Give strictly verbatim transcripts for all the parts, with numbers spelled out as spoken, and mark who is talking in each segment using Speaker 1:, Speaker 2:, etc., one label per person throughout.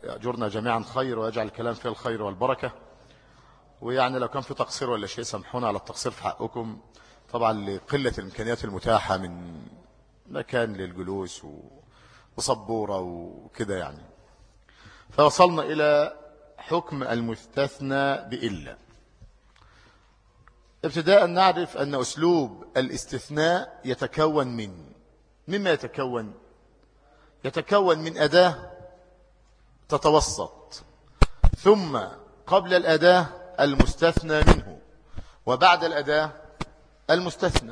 Speaker 1: يأجرنا جميعا خير ويجعل الكلام فيه الخير والبركة. ويعني لو كان في تقصير ولا شيء سامحونا على التقصير في حقكم، طبعا لقلة الإمكانيات المتاحة من مكان للجلوس وصبورة وكده يعني. فوصلنا إلى حكم المستثنى بإلا. ابتداء نعرف أن أسلوب الاستثناء يتكون من مما يتكون يتكون من أداة تتوسط، ثم قبل الأداة المستثنى منه، وبعد الأداة المستثنى.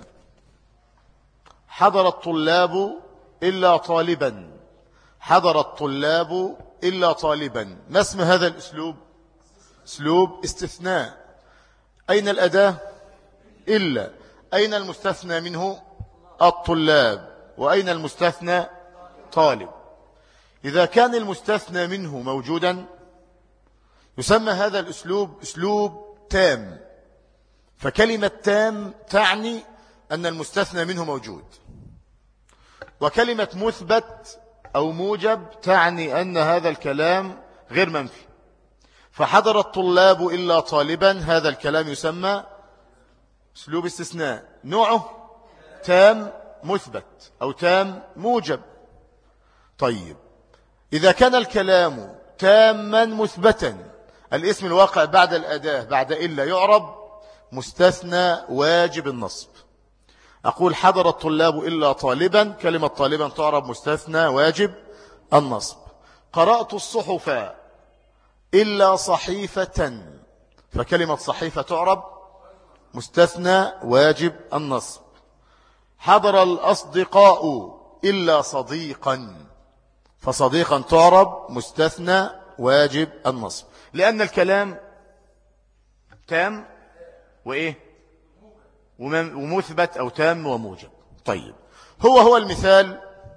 Speaker 1: حضر الطلاب إلا طالبا، حضر الطلاب إلا طالبا. ما اسم هذا الأسلوب؟ أسلوب استثناء. أين الأداة؟ إلا. أين المستثنى منه؟ الطلاب. وأين المستثنى؟ طالب. إذا كان المستثنى منه موجودا يسمى هذا الأسلوب أسلوب تام. فكلمة تام تعني أن المستثنى منه موجود، وكلمة مثبت أو موجب تعني أن هذا الكلام غير منفي. فحضر الطلاب إلا طالبا، هذا الكلام يسمى أسلوب استثناء، نوعه تام مثبت أو تام موجب. طيب، إذا كان الكلام تاما مثبتا، الاسم الواقع بعد الأداة بعد إلا يعرب مستثنى واجب النصب. أقول حضر الطلاب إلا طالبا، كلمة طالبا تعرب مستثنى واجب النصب. قرأت الصحف إلا صحيفة، فكلمة صحيفة تعرب مستثنى واجب النصب. حضر الأصدقاء إلا صديقا، فصديقا تعرب مستثنى واجب النصب، لأن الكلام تام وإيه ومثبت أو تام وموجب. طيب، هو هو المثال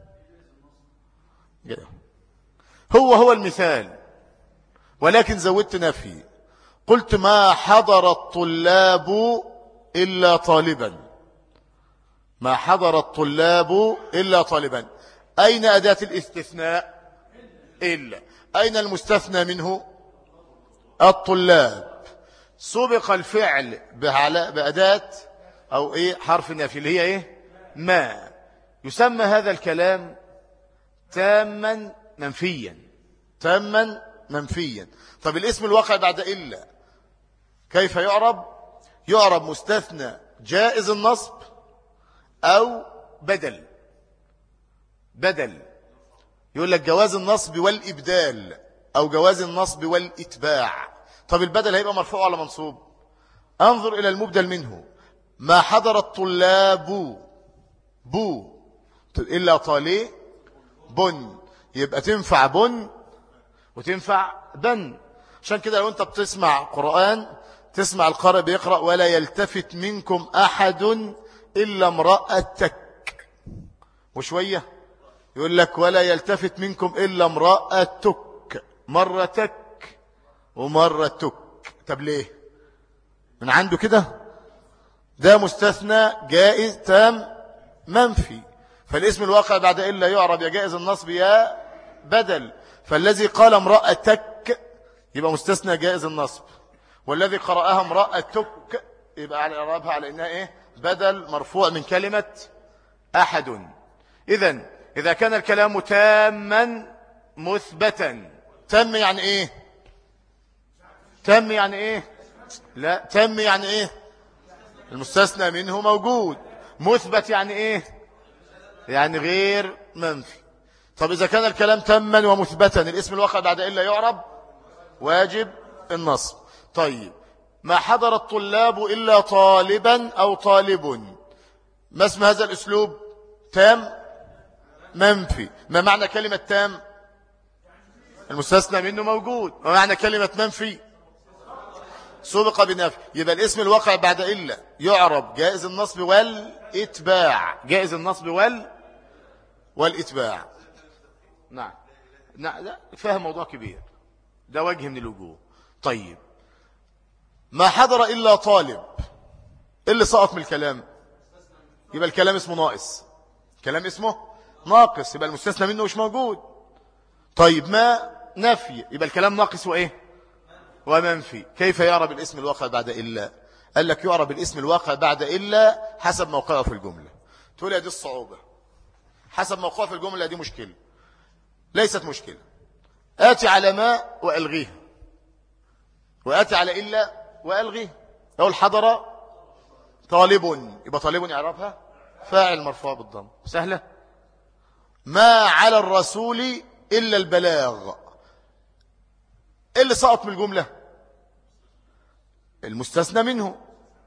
Speaker 1: هو هو المثال ولكن زودت نفي. قلت ما حضر الطلاب إلا طالبا، ما حضر الطلاب إلا طالبا. أين أداة الاستثناء؟ إلا. أين المستثنى منه؟ الطلاب. سبق الفعل بأداة أو إيه حرف النفي اللي هي إيه ما. يسمى هذا الكلام تاما منفيا، تاما منفيا. طب الاسم الواقع بعد إلا كيف يعرب؟ يعرب مستثنى جائز النصب أو بدل. بدل يقول لك جواز النصب والإبدال أو جواز النصب والإتباع. طب البدل هيبقى مرفوع ولا منصوب؟ انظر إلى المبدل منه. ما حضر الطلاب بو إلا طالي بن، يبقى تنفع بن وتنفع بن. عشان كده لو أنت بتسمع قرآن تسمع القارئ بيقرأ ولا يلتفت منكم أحد إلا امرأتك، وشوية يقول لك ولا يلتفت منكم إلا امرأتك، مرتك ومرتك. طب ليه؟ من عنده كده؟ ده مستثنى جائز تام منفي. فالاسم الواقع بعد إلا يعرب يا جائز النصب يا بدل. فالذي قال امرأتك يبقى مستثنى جائز النصب، والذي قرأها امرأتك يبقى على إعرابها على إنها إيه بدل مرفوع من كلمة أحد. إذن إذا كان الكلام تاما مثبتا، تم يعني إيه؟ تم يعني إيه؟ لا، تم يعني إيه؟ المستثنى منه موجود. مثبت يعني إيه؟ يعني غير منفي. طب إذا كان الكلام تما ومثبتا، الاسم الواقع بعد إلا يعرب واجب النصب. طيب، ما حضر الطلاب إلا طالبا أو طالب، ما اسم هذا الأسلوب؟ تام منفي. ما معنى كلمة تام؟ المستثنى منه موجود. ما معنى كلمة منفي؟ سبق بنفي. يبقى الاسم الواقع بعد إلا يعرب جائز النصب والإتباع، جائز النصب وال والإتباع. نعم نعم، لا فهم موضوع كبير، ده وجه من الوجوه. طيب، ما حضر إلا طالب، اللي سقط من الكلام يبقى الكلام اسمه ناقص، كلام اسمه ناقص، يبقى المستثنى منه مش موجود. طيب، ما نفي، يبقى الكلام ناقص وإيه ومنفي. كيف يعرب الاسم الواقع بعد إلا؟ قال لك يعرب الاسم الواقع بعد إلا حسب موقعه في الجملة. تقول يا دي الصعوبة، حسب موقعه في الجملة، دي مشكلة. ليست مشكلة. آتي على ما وألغيها، وآتي على إلا وألغيها. أقول حضر طالب، يبقى طالب يعرفها فاعل مرفوع بالضم، سهلة. ما على الرسول إلا البلاغ، إيه اللي سقط من الجملة؟ المستثنى منه.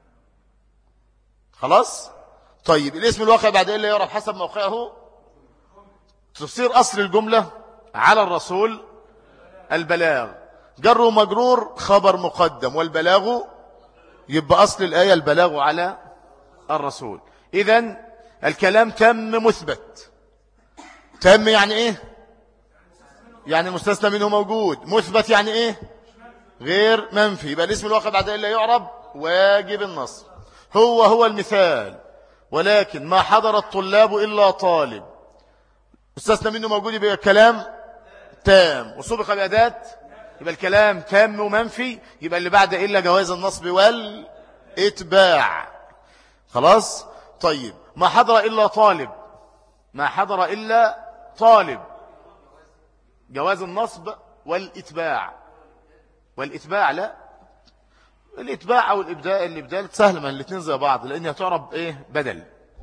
Speaker 1: خلاص. طيب الاسم الواقع بعد إلا يعرف حسب موقعه، تصير أصل الجملة على الرسول البلاغ، جر ومجرور خبر مقدم، والبلاغ يبقى أصل الآية البلاغ على الرسول. إذن الكلام تم مثبت. تم يعني إيه؟ يعني المستثنى منه موجود. مثبت يعني إيه؟ غير منفي. يبقى الاسم الواقع بعد إلا يعرب واجب النصب. هو هو المثال، ولكن ما حضر الطلاب إلا طالب، مستثنى منه موجود، يبقى الكلام تام وسبق بأداة، يبقى الكلام تام ومنفي. يبقى اللي بعد إلا جواز النصب والإتباع. خلاص. طيب ما حضر إلا طالب، ما حضر إلا طالب، جواز النصب والإتباع. والإتباع لا، الإتباع أو الإبدال، الإبدال سهل، من الاثنين زي بعض، لأنها تعرب إيه بدل.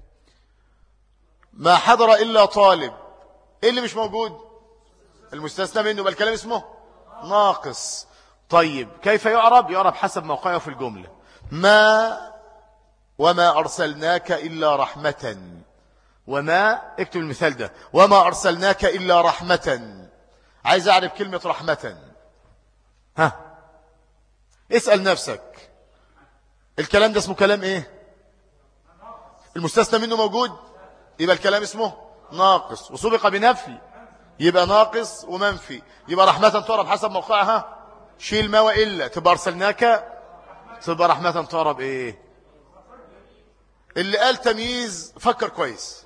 Speaker 1: ما حضر إلا طالب، إيه اللي مش موجود؟ المستثنى منه، بل الكلام اسمه ناقص. طيب كيف يعرب؟ يعرب حسب موقعه في الجملة. ما وما أرسلناك إلا رحمة، وما اكتب المثال ده، وما أرسلناك إلا رحمة. عايز أعرف كلمة رحمة، ها اسأل نفسك الكلام ده اسمه كلام ايه؟ المستثنى منه موجود، يبقى الكلام اسمه ناقص وسبق بنفي، يبقى ناقص ومنفي. يبقى رحمة تعرب حسب موقعها، شيل ما وإلا، تبقى أرسلناك، تبقى رحمة تعرب ايه؟ اللي قال تمييز فكر كويس،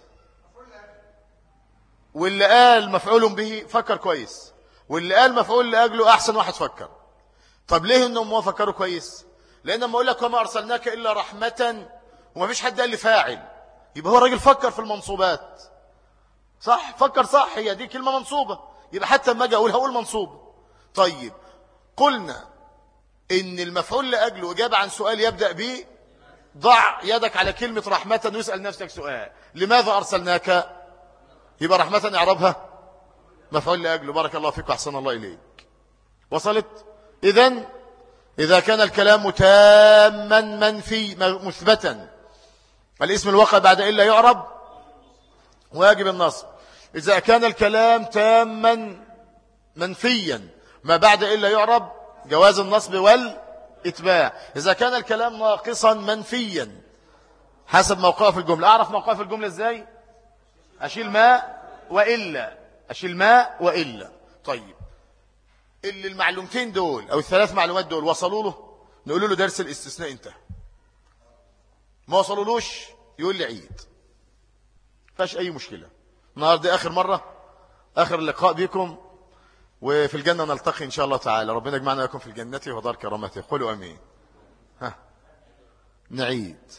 Speaker 1: واللي قال مفعول به فكر كويس، واللي قال مفعول لأجله أحسن واحد فكر. طب ليه انهم ما فكروا كويس؟ لان لما اقول لك وما ارسلناك الا رحمه وما فيش حد قال لي فاعل، يبقى هو الراجل فكر في المنصوبات، صح؟ فكر صح، هي دي كلمه منصوبه، يبقى حتى لما اجي اقول هقول منصوبه. طيب قلنا ان المفعول لاجله اجابه عن سؤال يبدا به، ضع يدك على كلمه رحمه واسال نفسك سؤال، لماذا ارسلناك؟ يبقى رحمه اعربها مفعول لاجله. بارك الله فيك واحسن الله اليك. وصلت؟ إذن إذا كان الكلام تاما منفي مثبتا، الاسم الواقع بعد إلا يعرب واجب النصب. إذا كان الكلام تاما منفيا، ما بعد إلا يعرب جواز النصب والإتباع. إذا كان الكلام ناقصا منفيا حسب موقعه في الجملة. أعرف موقعه في الجملة إزاي؟ أشيل ما وإلا، أشيل ما وإلا. طيب اللي المعلومتين دول أو الثلاث معلومات دول وصلوا له، نقول له درس الاستثناء انتهى. ما وصلولوش يقول لي عيد، فاش أي مشكلة. النهارده آخر مرة، آخر لقاء بكم، وفي الجنة نلتقي إن شاء الله تعالى. ربنا يجمعنا لكم في الجنة ودار كرامته. قولوا أمين. ها نعيد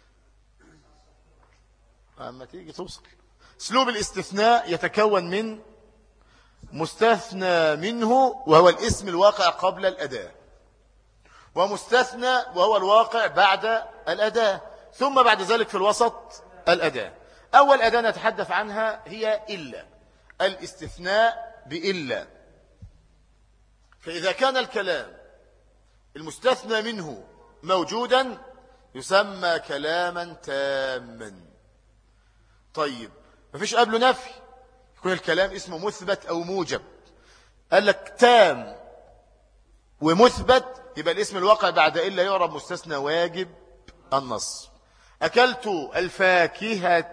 Speaker 1: أما تيجي توصل. اسلوب الاستثناء يتكون من مستثنى منه وهو الاسم الواقع قبل الأداة، ومستثنى وهو الواقع بعد الأداة، ثم بعد ذلك في الوسط الأداة. أول أداة نتحدث عنها هي إلا، الاستثناء بإلا. فإذا كان الكلام المستثنى منه موجودا يسمى كلاما تاما. طيب مفيش قبله نفي، يكون الكلام اسمه مثبت أو موجب. قال لك تام ومثبت، يبقى الاسم الواقع بعد إلا يعرب مستثنى واجب النصب. أكلت الفاكهة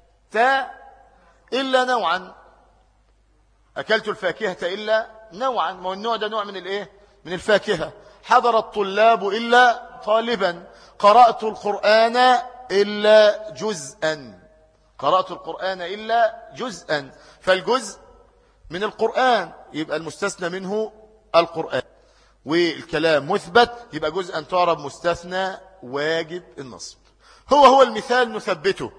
Speaker 1: إلا نوعا، أكلت الفاكهة إلا نوعا، ما النوع ده نوع من الإيه؟ من الفاكهة. حضر الطلاب إلا طالبا، قرأت القرآن إلا جزءا، قرأت القرآن إلا جزءا. فالجزء من القرآن، يبقى المستثنى منه القرآن. والكلام مثبت يبقى جزءا تعرب مستثنى واجب النصب. هو هو المثال نثبته: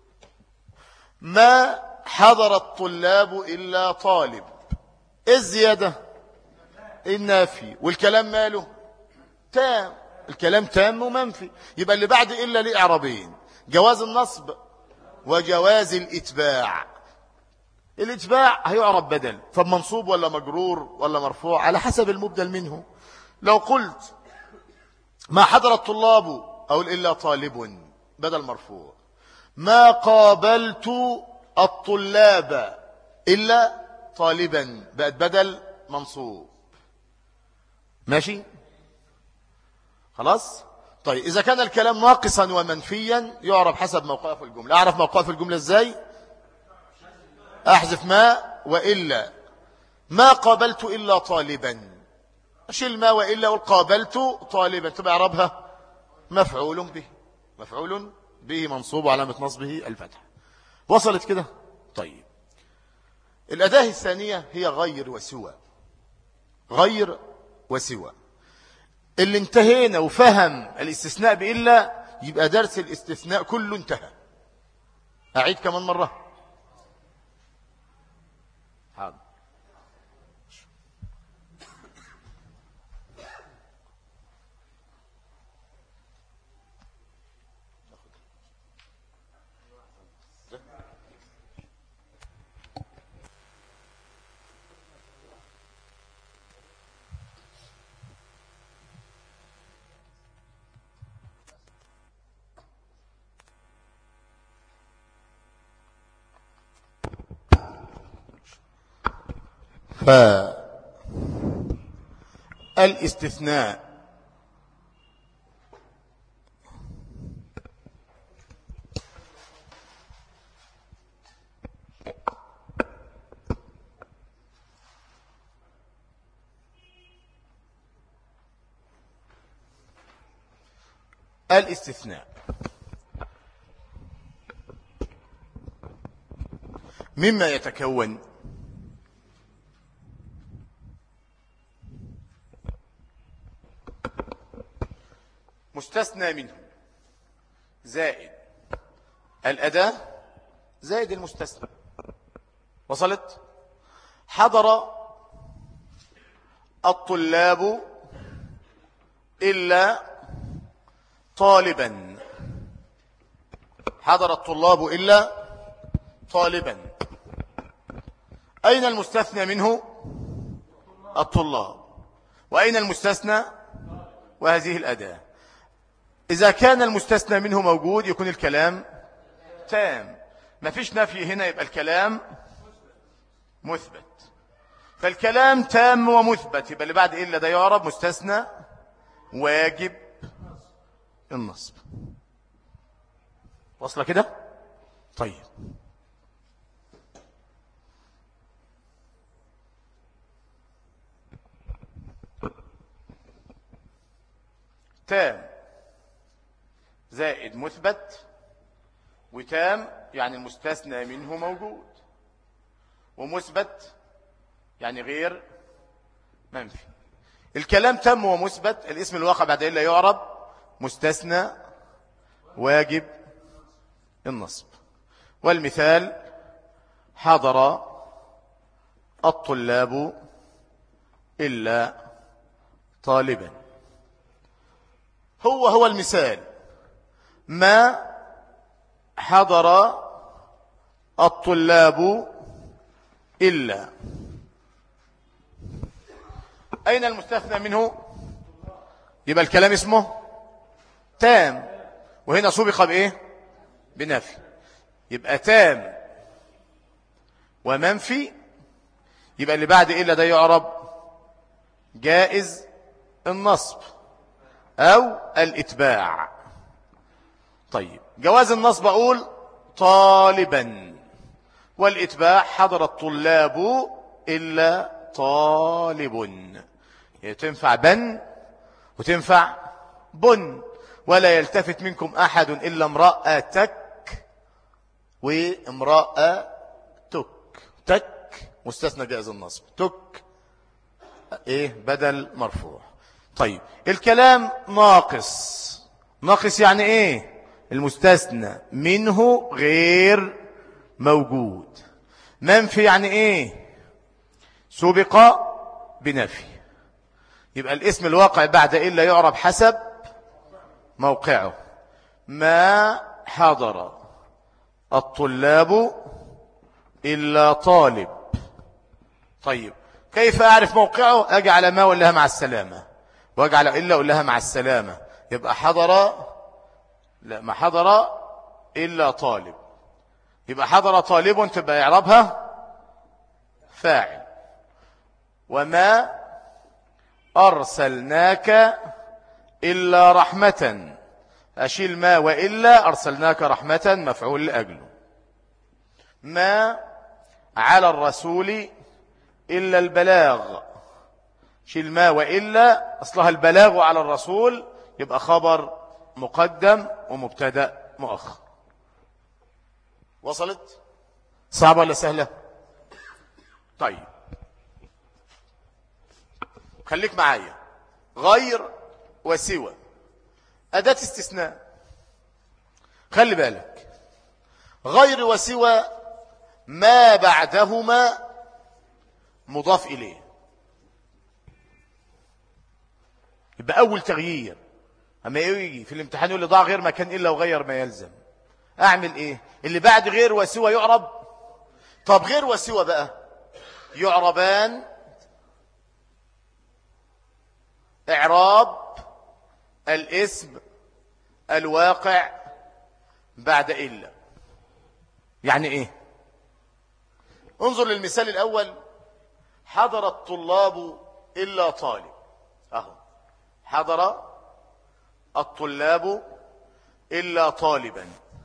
Speaker 1: ما حضر الطلاب إلا طالب. إيه الزيادة؟ النافي. والكلام ماله تام، الكلام تام ومنفي، يبقى اللي بعد إلا ليه إعرابين: جواز النصب وجواز الإتباع. الإتباع هيعرب بدل، فمنصوب ولا مجرور ولا مرفوع على حسب المبدل منه. لو قلت ما حضر الطلاب أو إلا طالب بدل مرفوع، ما قابلت الطلاب إلا طالبا بقت بدل منصوب. ماشي خلاص. طيب إذا كان الكلام ناقصا ومنفيا يعرف حسب موقعه في الجملة. أعرف موقعه في الجملة إزاي؟ أحذف ما وإلا. ما قابلت إلا طالبا، أشيل ما وإلا والقابلت طالبا، تبقى إعرابها مفعول به. مفعول به منصوب وعلامة نصبه الفتح. وصلت كده؟ طيب الأداة الثانية هي غير وسوى. غير وسوى اللي انتهينا وفهم الاستثناء بإلا يبقى درس الاستثناء كله انتهى. أعيد كمان مرة. حاضر. فالاستثناء الاستثناء مما يتكون مستثنى منه زائد الأداة زائد المستثنى. وصلت؟ حضر الطلاب إلا طالبا. حضر الطلاب إلا طالبا. أين المستثنى منه؟ الطلاب. وأين المستثنى؟ وهذه الأداة. إذا كان المستثنى منه موجود يكون الكلام تام، ما فيش نفي هنا، يبقى الكلام مثبت. فالكلام تام ومثبت، يبقى اللي بعد إلا ده يعرب مستثنى واجب النصب. وصل كده؟ طيب تام زائد مثبت، وتام يعني المستثنى منه موجود، ومثبت يعني غير منفي. الكلام تم ومثبت، الاسم الواقع بعد إلا يعرب مستثنى واجب النصب. والمثال: حضر الطلاب إلا طالبا. هو هو المثال: ما حضر الطلاب إلا. أين المستثنى منه؟ يبقى الكلام اسمه تام، وهنا سبق بإيه؟ بنفي. يبقى تام ومنفي، يبقى اللي بعد إلا ده يعرب جائز النصب أو الإتباع. طيب جواز النصب أقول طالبا، والإتباع حضر الطلاب إلا طالب. تنفع بن وتنفع بن. ولا يلتفت منكم أحد إلا امرأتك وامرأتك. تك مستثنى جائز النصب. تك ايه بدل مرفوع. طيب الكلام ناقص. ناقص يعني ايه؟ المستثنى منه غير موجود. منفي يعني ايه؟ سبق بنفي. يبقى الاسم الواقع بعد إلا يعرب حسب موقعه. ما حضر الطلاب إلا طالب. طيب كيف أعرف موقعه؟ أجي على ما أقول لها مع السلامة، وأجي على إلا أقول لها مع السلامة. يبقى حضر، لا ما حضر إلا طالب. يبقى حضر طالب تبقى يعربها فاعل. وما أرسلناك إلا رحمة، أشيل ما وإلا أرسلناك رحمة مفعول لأجله. ما على الرسول إلا البلاغ، شيل ما وإلا أصلها البلاغ على الرسول، يبقى خبر مقدم ومبتدأ مؤخر. وصلت؟ صعبة ولا سهلة؟ طيب خليك معايا. غير وسوى أداة استثناء. خلي بالك، غير وسوى ما بعدهما مضاف إليه. يبقى أول تغيير أما يجي في الامتحان يقول لي ضع غير مكان إلا وغير ما يلزم، أعمل إيه؟ اللي بعد غير وسوى يعرب. طب غير وسوى بقى يعربان إعراب الاسم الواقع بعد إلا. يعني إيه؟ انظر للمثال الأول. حضر الطلاب إلا طالب. أهو حضر الطلاب إلا طالبا.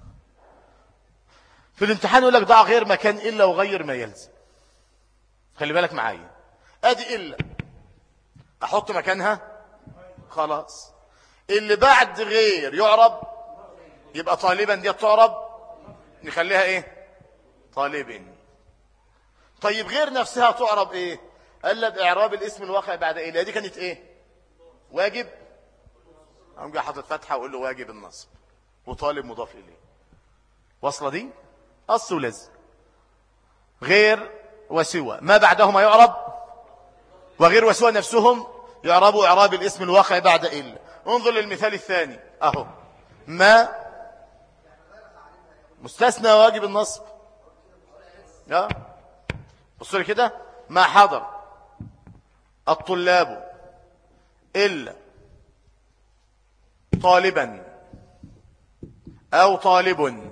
Speaker 1: في الامتحان يقول لك ضع غير مكان إلا وغير ما يلزم. خلي بالك معايا، أدي إلا أحط مكانها خلاص. اللي بعد غير يعرب، يبقى طالبا دي تعرب نخليها إيه؟ طالب. طيب غير نفسها تعرب إيه؟ قال لك إعراب الاسم الواقع بعد إلا. دي كانت إيه؟ واجب. أقوم جاي حاطط فتحة وأقول له واجب النصب، وطالب مضاف إليه. وصلة دي أصل ولزم. غير وسوى ما بعدهما يعرب، وغير وسوى نفسهم يعربوا إعراب الاسم الواقع بعد إلا. انظر للمثال الثاني أهو. ما مستثنى واجب النصب. اه بصوا لي كده. ما حضر الطلاب إلا طالبا أو طالب.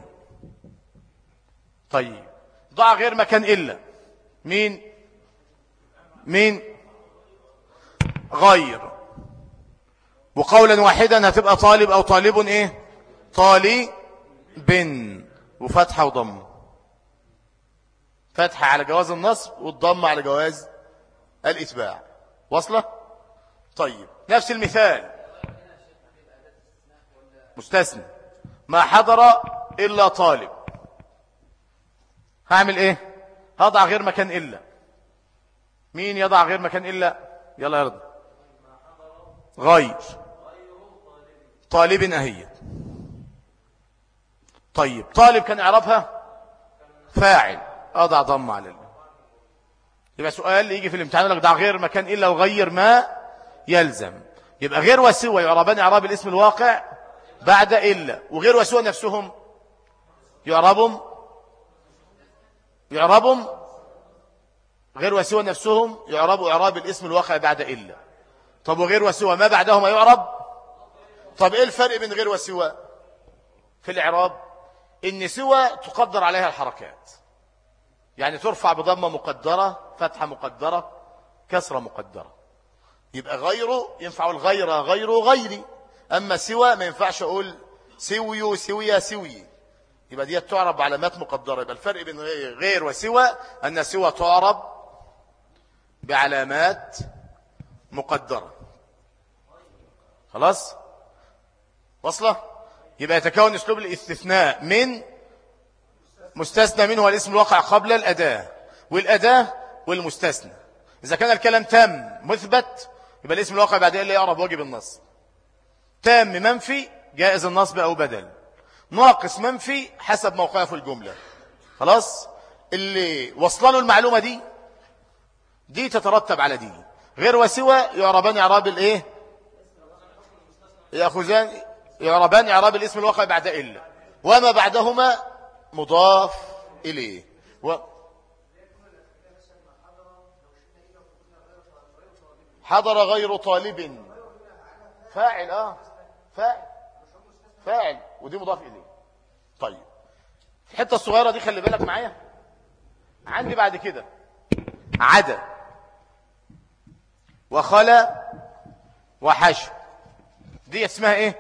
Speaker 1: طيب ضع غير مكان إلا. مين مين غير، وقولا واحدا هتبقى طالب أو طالب إيه؟ طالب وفتحة وضم. فتحة على جواز النصب والضم على جواز الإتباع. وصلة؟ طيب نفس المثال. مستثنى ما حضر إلا طالب. هعمل إيه؟ هضع غير مكان إلا. مين يضع غير مكان إلا؟ يلا يرضى. غير طالب أهي. طيب طالب كان إعرابها فاعل، أضع ضم على ال. يبقى سؤال يجي في الامتحان يقول لك ضع غير مكان إلا وغير ما يلزم. يبقى غير وسوى يعربان إعراب الاسم الواقع بعد إلا، وغير وسوى نفسهم يعربهم يعربهم غير وسوى نفسهم يعربوا إعراب الاسم الواقع بعد إلا. طب وغير وسوى ما بعدهما يعرب. طب إيه الفرق بين غير وسوى في الإعراب؟ إن سوى تقدر عليها الحركات، يعني ترفع بضمة مقدرة، فتحة مقدرة، كسرة مقدرة. يبقى غيره ينفع الغير غيره غيري. أما سوى ما ينفعش أقول سوي سوية سوي، يبقى دي تعرب بعلامات مقدرة. يبقى الفرق بين غير وسوى أن سوى تعرب بعلامات مقدرة. خلاص وصله. يبقى يتكون اسلوب الاستثناء من مستثنى منه الاسم الواقع قبل الأداة، والأداة والمستثنى. إذا كان الكلام تام مثبت يبقى الاسم الواقع بعد إلا يعرب واجب النصب. تام منفي جائز النصب أو بدل. ناقص منفي حسب موقعه في الجملة. خلاص، اللي وصل له المعلومة دي دي تترتب على دي. غير وسوى يعربان إعراب الإيه؟ يأخذان يعربان إعراب الاسم الواقع بعد إلا، وما بعدهما مضاف إليه. و... حضر غير طالب فاعل اه فاعل فاعل ودي مضاف إليه. طيب الحتة الصغيرة دي خلي بالك معايا. عندي بعد كده عدا وخلا وحشو، دي اسمها ايه؟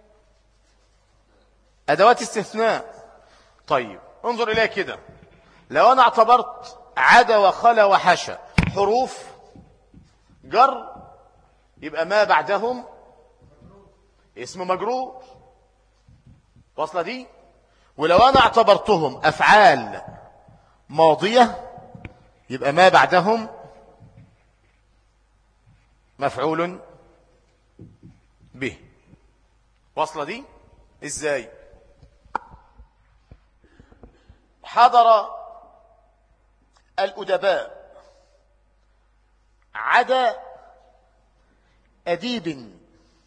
Speaker 1: ادوات استثناء. طيب انظر اليها كده، لو انا اعتبرت عدا وخلا وحشا حروف جر يبقى ما بعدهم اسم مجرور، واصله دي. ولو انا اعتبرتهم افعال ماضيه يبقى ما بعدهم مفعول به. واصله دي ازاي؟ حضر الأدباء عدا أديب،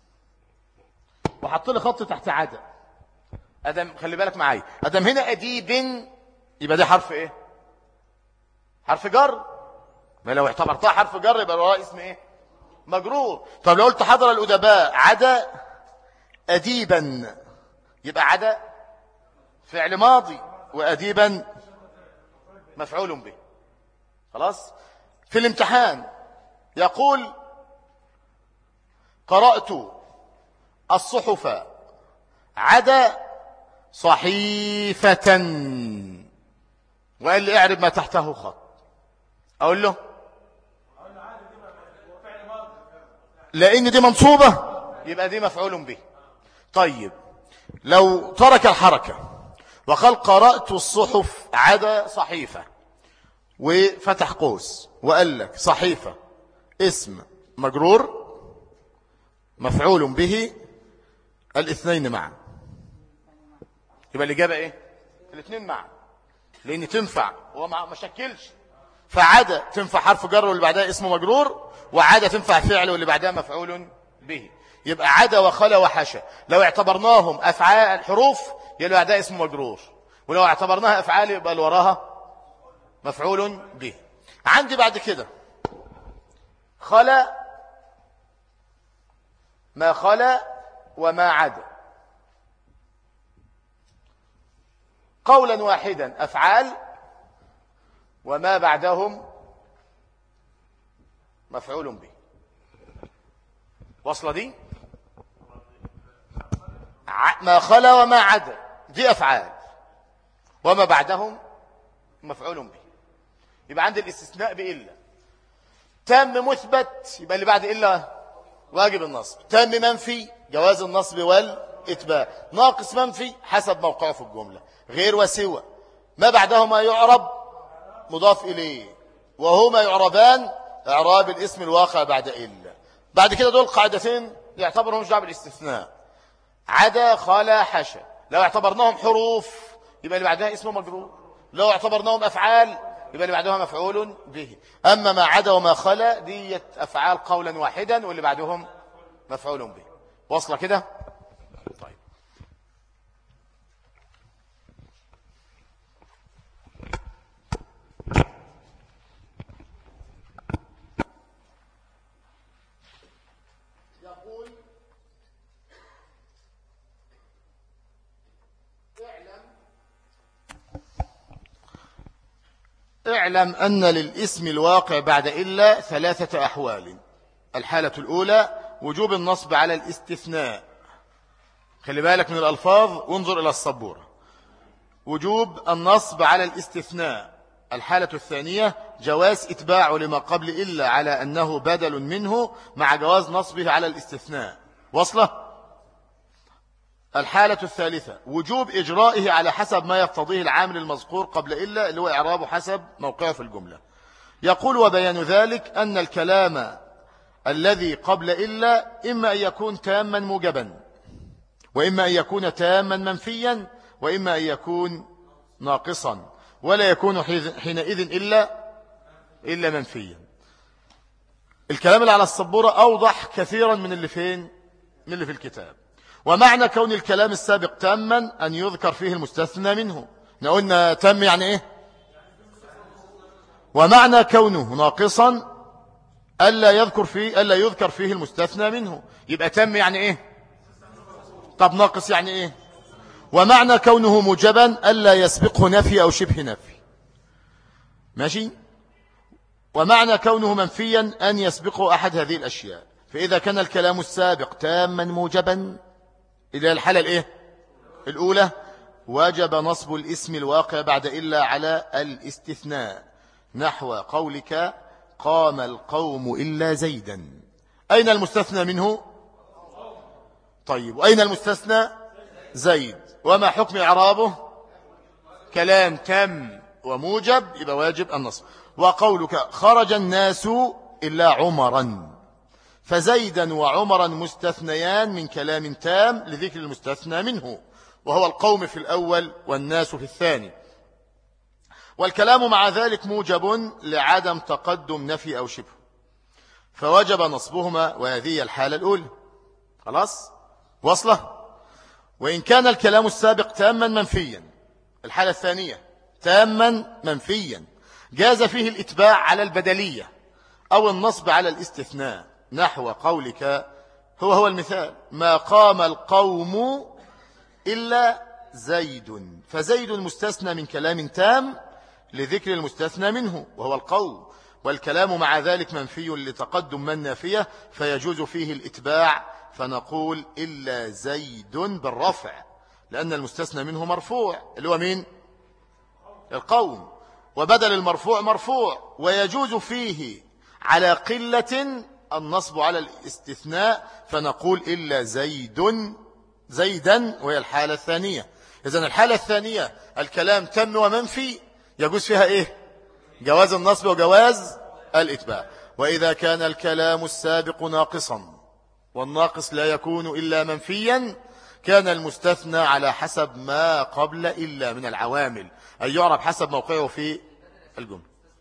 Speaker 1: وحط لي خط تحت عدا. أدم خلي بالك معايا، أدم هنا أديب يبقى ده حرف إيه؟ حرف جر. ما لو اعتبرتها حرف جر يبقى وراه اسم إيه؟ مجرور. طب لو قلت حضر الأدباء عدا أديبا يبقى عدا فعل ماضي وأديبا مفعول به. خلاص. في الامتحان يقول قرأت الصحف عدا صحيفة، وقال لي اعرب ما تحته خط. أقول له لأن دي منصوبة يبقى دي مفعول به. طيب لو ترك الحركة وقال قرأت الصحف عدا صحيفة وفتح قوس وقال لك صحيفة اسم مجرور مفعول به الاثنين معا، يبقى الإجابة ايه؟ الاثنين معا، لأن تنفع هو ما شكلش. فعدا تنفع حرف جر واللي بعدها اسم مجرور، وعدا تنفع فعل واللي بعدها مفعول به. يبقى عدا وخلا وحشا لو اعتبرناهم أفعال حروف يبقى بعدها اسم مجرور، ولو اعتبرناها أفعال يبقى اللي وراها مفعول به. عندي بعد كده خلا، ما خلا وما عدا. قولا واحدا أفعال وما بعدهم مفعول به. وصل دي؟ ما خلا وما عدا دي أفعال وما بعدهم مفعول به. يبقى عند الاستثناء بإلا تام مثبت يبقى اللي بعد إلا واجب النصب، تام منفي جواز النصب والإتباع، ناقص منفي حسب موقعه في الجملة، غير وسوى ما بعدهما يعرب مضاف إليه، وهما يعربان إعراب الاسم الواقع بعد إلا. بعد كده دول قاعدتين يعتبرهم جعب الاستثناء، عدا خلا حشا. لو اعتبرناهم حروف يبقى اللي بعدها اسم مجرور، لو اعتبرناهم أفعال يبقى اللي بعدها مفعول به. أما ما عدا وما خلا دي أفعال قولا واحدا واللي بعدهم مفعول به. وصل كده؟ طيب يقول اعلم أن للاسم الواقع بعد إلا ثلاثة أحوال. الحالة الأولى وجوب النصب على الاستثناء. خلي بالك من الألفاظ وانظر إلى السبورة. وجوب النصب على الاستثناء. الحالة الثانية جواز إتباع لما قبل إلا على أنه بدل منه مع جواز نصبه على الاستثناء. وصله. الحالة الثالثة وجوب إجرائه على حسب ما يقتضيه العامل المذكور قبل إلا اللي هو إعرابه حسب موقعه في الجملة. يقول وبيان ذلك أن الكلام الذي قبل إلا إما أن يكون تاما موجبا، وإما أن يكون تاما منفيا، وإما أن يكون ناقصا، ولا يكون حينئذ إلا إلا منفيا. الكلام اللي على السبورة أوضح كثيرا من اللي فين من اللي في الكتاب. ومعنى كون الكلام السابق تاما أن يذكر فيه المستثنى منه. قلنا تام يعني إيه؟ ومعنى كونه ناقصا ألا يذكر فيه ألا يذكر فيه المستثنى منه. يبقى تام يعني إيه؟ طب ناقص يعني إيه؟ ومعنى كونه موجبا ألا يسبقه نفي أو شبه نفي. ماشي؟ ومعنى كونه منفيا أن يسبقه أحد هذه الأشياء. فإذا كان الكلام السابق تاما موجبا إلى الحالة الإيه؟ الأولى وجب نصب الاسم الواقع بعد إلا على الاستثناء، نحو قولك قام القوم إلا زيدا. أين المستثنى منه؟ طيب، وأين المستثنى؟ زيد. وما حكم إعرابه؟ كلام تام وموجب يبقى واجب النصب. وقولك خرج الناس إلا عمرا، فزيدا وعمرا مستثنيان من كلام تام لذكر المستثنى منه، وهو القوم في الأول والناس في الثاني. والكلام مع ذلك موجب لعدم تقدم نفي أو شبه، فوجب نصبهما، وهذه الحالة الأولى. خلاص وصله. وإن كان الكلام السابق تاما منفيا، الحالة الثانية تاما منفيا، جاز فيه الإتباع على البدلية أو النصب على الاستثناء، نحو قولك هو هو المثال ما قام القوم إلا زيد، فزيد مستثنى من كلام تام لذكر المستثنى منه وهو القوم، والكلام مع ذلك منفي لتقدم من نافية، فيجوز فيه الإتباع، فنقول إلا زيد بالرفع، لأن المستثنى منه مرفوع اللي هو مين؟ القوم، وبدل المرفوع مرفوع، ويجوز فيه على قلة النصب على الاستثناء، فنقول إلا زيد زيدا، وهي الحالة الثانية. إذن الحالة الثانية الكلام تم ومنفي، يجوز فيها إيه؟ جواز النصب وجواز الإتباع. وإذا كان الكلام السابق ناقصا، والناقص لا يكون إلا منفيا، كان المستثنى على حسب ما قبل إلا من العوامل، أي يعرف حسب موقعه في الجملة.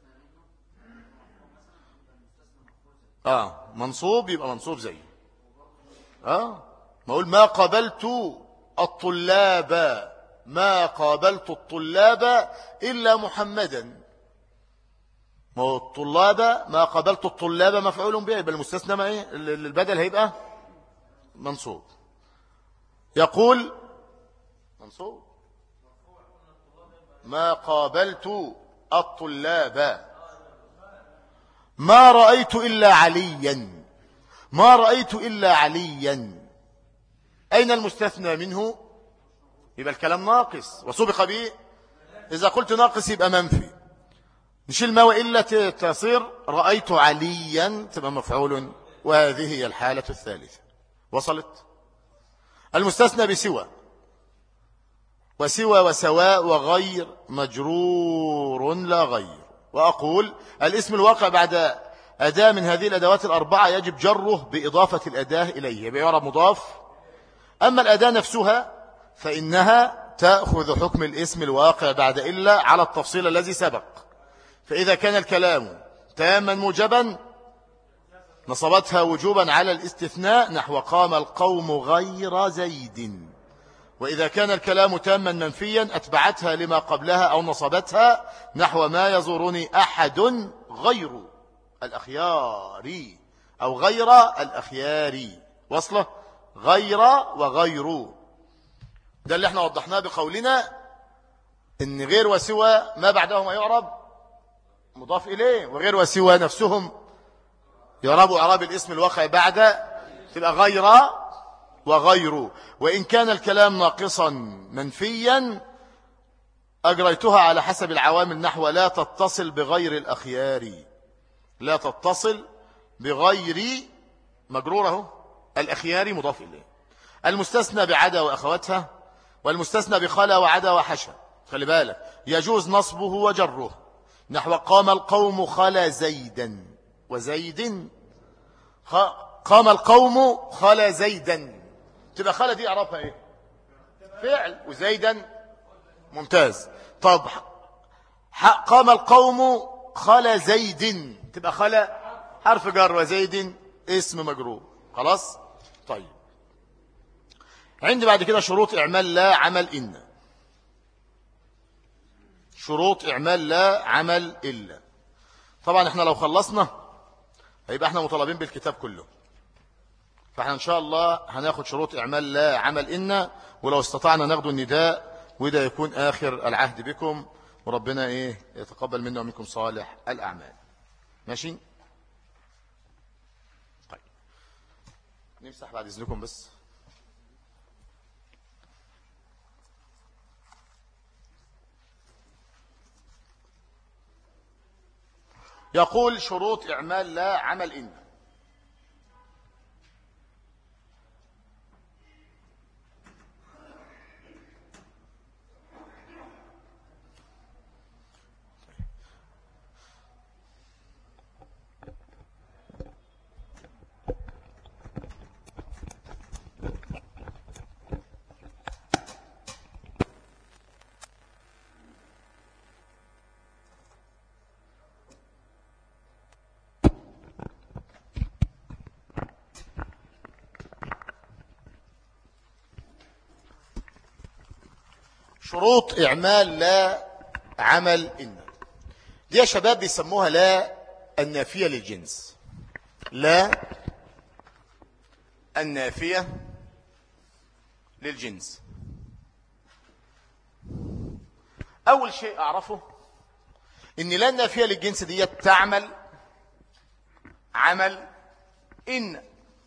Speaker 1: آه منصوب يبقى منصوب زي آه ما أقول ما قابلت الطلاب، ما قابلت الطلاب إلا محمدا، ما هو الطلاب ما قابلت الطلاب مفعول به، يبقى المستثنى ما إيه؟ البدل هيبقى منصوب. يقول منصوب ما قابلت الطلاب، ما رأيت إلا عليا، ما رأيت إلا عليا، أين المستثنى منه؟ يبقى الكلام ناقص وسبق به. إذا قلت ناقص يبقى منفي، نشيل ما وإلا تصير رأيت عليا تبقى مفعول، وهذه هي الحالة الثالثة. وصلت؟ المستثنى بسوى، وسوى وسواء وغير مجرور لا غير. وأقول الاسم الواقع بعد أداة من هذه الأدوات الأربعة يجب جره بإضافة الأداة إليه، بيعرب مضاف. أما الأداة نفسها فإنها تأخذ حكم الاسم الواقع بعد إلا على التفصيل الذي سبق. فإذا كان الكلام تاما موجبا نصبتها وجوبا على الاستثناء، نحو قام القوم غير زيد. وإذا كان الكلام تاما منفيا أتبعتها لما قبلها أو نصبتها، نحو ما يزورني أحد غير الأخيار، أو غير الأخيار. وصله؟ غير وغير، ده اللي احنا وضحناه بقولنا إن غير وسوى ما بعدهما يعرب مضاف إليه، وغير وسوى نفسهم يعربوا إعراب الاسم الواقع بعد، تبقى غير وغير. وإن كان الكلام ناقصا منفيا أجريتها على حسب العوامل، نحو لا تتصل بغير الأخيار، لا تتصل بغير مجروره الأخيار مضاف إليه. المستثنى بعدا وأخواتها، والمستثنى بخلا وعدا وحشا، خلي بالك يجوز نصبه وجره، نحو قام القوم خلا زيدا وزيد. قام القوم خلا زيدا، تبقى خلا دي اعرابها ايه؟ فعل. وزيدا ممتاز. طب قام القوم خلا زيد، تبقى خلا حرف جر، وزيد اسم مجرور. خلاص. طيب عندي بعد كده شروط اعمال لا عمل ان. شروط اعمال لا عمل الا. طبعا احنا لو خلصنا هيبقى احنا مطالبين بالكتاب كله، فاحنا ان شاء الله هناخد شروط اعمال لا عمل ان، ولو استطعنا ناخد النداء، وده يكون اخر العهد بكم، وربنا ايه يتقبل منا ومنكم صالح الاعمال. ماشي. طيب نمسح بعد اذنكم بس. يقول شروط اعمال لا عمل ان. شروط إعمال لا عمل إن دي يا شباب بيسموها لا النافية للجنس. لا النافية للجنس. أول شيء أعرفه إن لا النافية للجنس دي تعمل عمل إن.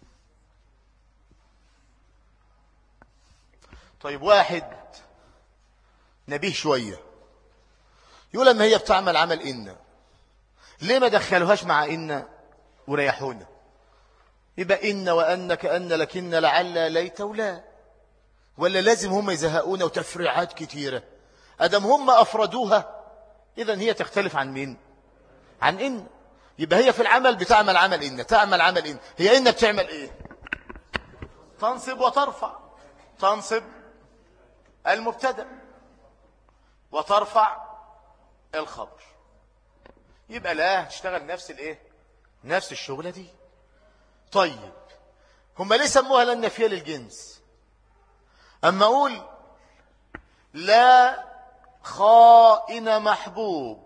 Speaker 1: طيب واحد نبيه شوية يقول لما هي بتعمل عمل إن، ليه ما دخلوهاش مع إن وريحونا؟ يبقى إن وأن كأن لكن لعل ليت ولا، ولا لازم هم يزهقونا وتفريعات كتيرة؟ أدم هم أفردوها إذن هي تختلف عن مين؟ عن إن. يبقى هي في العمل بتعمل عمل إن، تعمل عمل إن. هي إن بتعمل إيه؟ تنصب وترفع. تنصب المبتدأ وترفع الخبر. يبقى لا تشتغل نفس الايه؟ نفس الشغلة دي. طيب هم ليه سموها لا النافية للجنس؟ اما اقول لا خائن محبوب،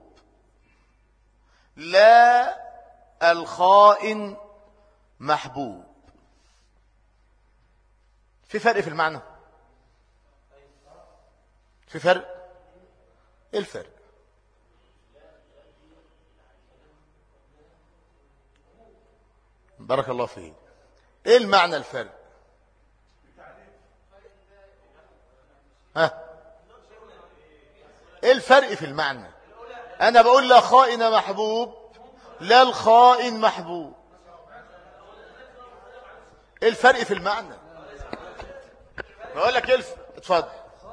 Speaker 1: لا الخائن محبوب، في فرق في المعنى؟ في فرق؟ ايه الفرق؟ بارك الله فيك. ايه المعنى الفرق؟ ها ايه الفرق في المعنى؟ انا بقول لا خائن محبوب، لا الخائن محبوب. ايه الفرق في المعنى؟ بقول لك ايه الف... اتفضل.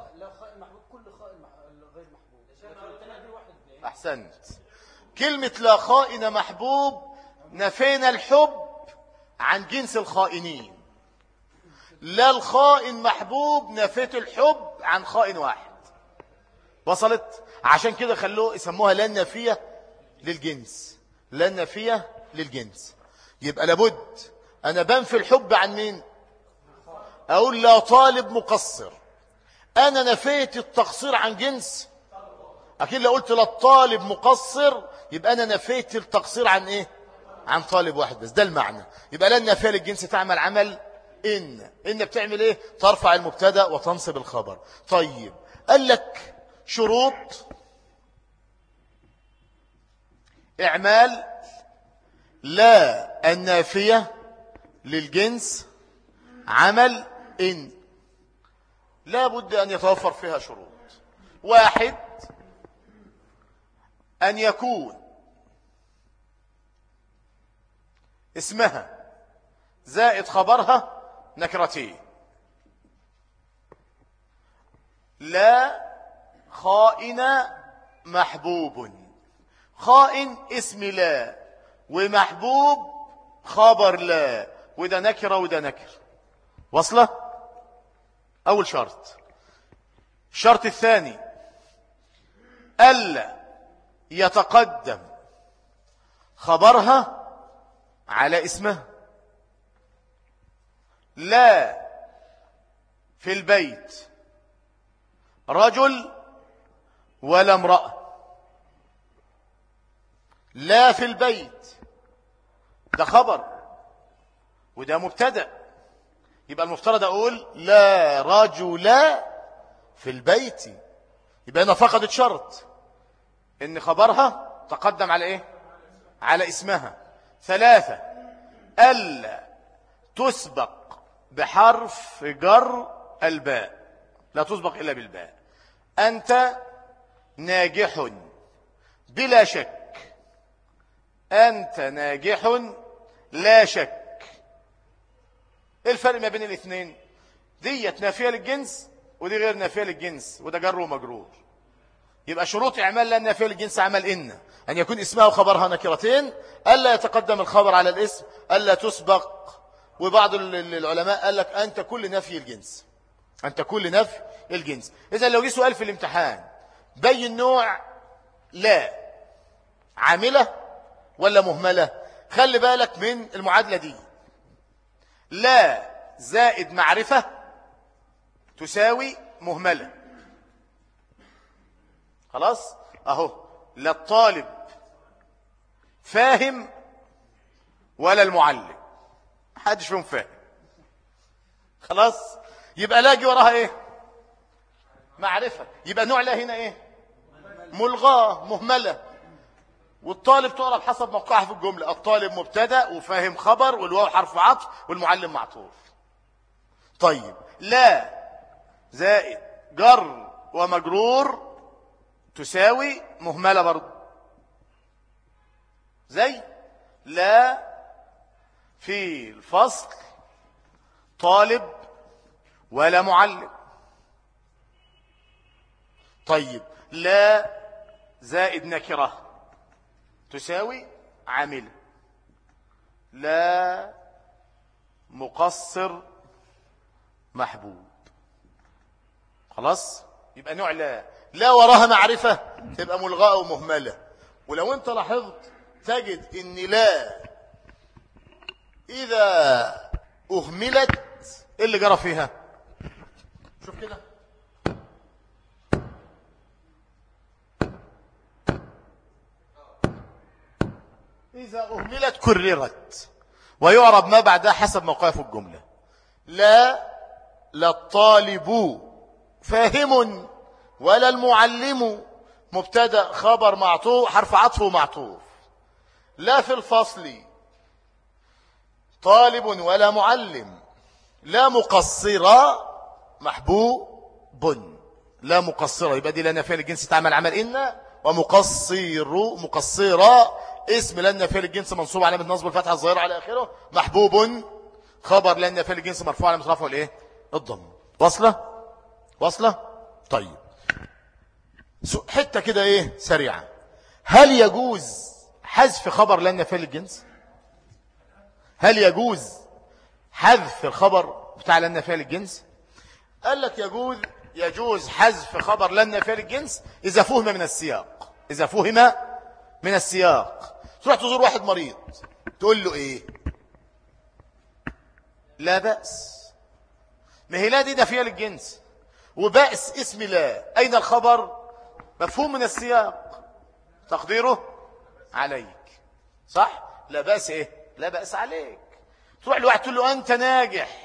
Speaker 1: أحسنت. كلمة لا خائن محبوب نفينا الحب عن جنس الخائنين. لا الخائن محبوب نفيت الحب عن خائن واحد. وصلت؟ عشان كده خلوه يسموها لا النافية للجنس. لا النافية للجنس. يبقى لابد أنا بنفي الحب عن مين؟ أقول لا طالب مقصر، أنا نفيت التقصير عن جنس. أكيد لو قلت للطالب مقصر يبقى أنا نفيت التقصير عن إيه؟ عن طالب واحد بس. ده المعنى. يبقى لا النافية للجنس تعمل عمل إن. إن بتعمل إيه؟ ترفع المبتدأ وتنصب الخبر. طيب قال لك شروط إعمال لا النافية للجنس عمل إن، لا بد أن يتوفر فيها شروط. واحد، أن يكون اسمها زائد خبرها نكرتين. لا خائن محبوب، خائن اسم لا، ومحبوب خبر لا، وده نكرة وده نكر. وصلة؟ أول شرط. الشرط الثاني ألا يتقدم خبرها على اسمها. لا في البيت رجل ولا امرأة. لا في البيت ده خبر وده مبتدأ، يبقى المفترض أقول لا رجل في البيت، يبقى أنا فقدت شرط إن خبرها تقدم على إيه؟ على اسمها. ثلاثة ألا تسبق بحرف جر الباء، لا تسبق إلا بالباء. أنت ناجح بلا شك، أنت ناجح لا شك. إيه الفرق ما بين الاثنين؟ ديت نافية للجنس ودي غير نافية للجنس، وده جر ومجرور. يبقى شروط إعمال لا نافية للجنس عمل إن أن يكون اسمها وخبرها نكرتين، ألا يتقدم الخبر على الاسم، ألا تسبق. وبعض العلماء قال لك أنت كل نفي الجنس، أنت كل نفي الجنس. إذا لو جه سؤال في الامتحان بين نوع لا، عاملة ولا مهملة، خلي بالك من المعادلة دي. لا زائد معرفة تساوي مهملة. خلاص أهو، لا الطالب فاهم ولا المعلم، محدش فيهم فاهم. خلاص يبقى لا جي وراها ايه؟ معرفة. يبقى نوع لا هنا ايه؟ ملغاة مهملة. والطالب تعرف حسب موقعها في الجملة. الطالب مبتدأ وفاهم خبر، والواو حرف عطف، والمعلم معطوف. طيب لا زائد جر ومجرور تساوي مهملة برضه، زي لا في الفصل طالب ولا معلم. طيب لا زائد نكرة تساوي عاملة. لا مقصر محبوب. خلاص يبقى نوع لا لا وراها معرفة تبقى ملغاء ومهملة. ولو انت لاحظت تجد ان لا إذا أهملت إيه اللي جرى فيها؟ شوف كده، إذا أهملت كررت، ويعرب ما بعدها حسب موقعه في الجملة. لا لا الطالب فاهم ولا المعلم، مبتدأ خبر معطوف حرف عطف ومعطوف. لا في الفصل طالب ولا معلم. لا مقصرة محبوب. لا مقصرة يبقى دي لا نافية للجنس تعمل عمل إن. ومقصر مقصرة اسم لا نافية للجنس منصوب علامة نصب الفتحة الظاهرة على آخره. محبوب خبر لا نافية للجنس مرفوع علامة رفعه الايه؟ الضم. واصلة واصلة. طيب حتة كده ايه سريعة. هل يجوز حذف خبر لا نافية للجنس؟ هل يجوز حذف الخبر بتاع لا نافية للجنس؟ قال لك يجوز يجوز حذف خبر لا نافية للجنس إذا فهم من السياق. إذا فهم من السياق. تروح تزور واحد مريض تقول له إيه؟ لا بأس. ما هي لا دي نافية للجنس، وبأس اسم لا. أين الخبر؟ مفهوم من السياق، تقديره عليك. صح؟ لا بأس إيه؟ لا بأس عليك. تروح لواحد تقول له أنت ناجح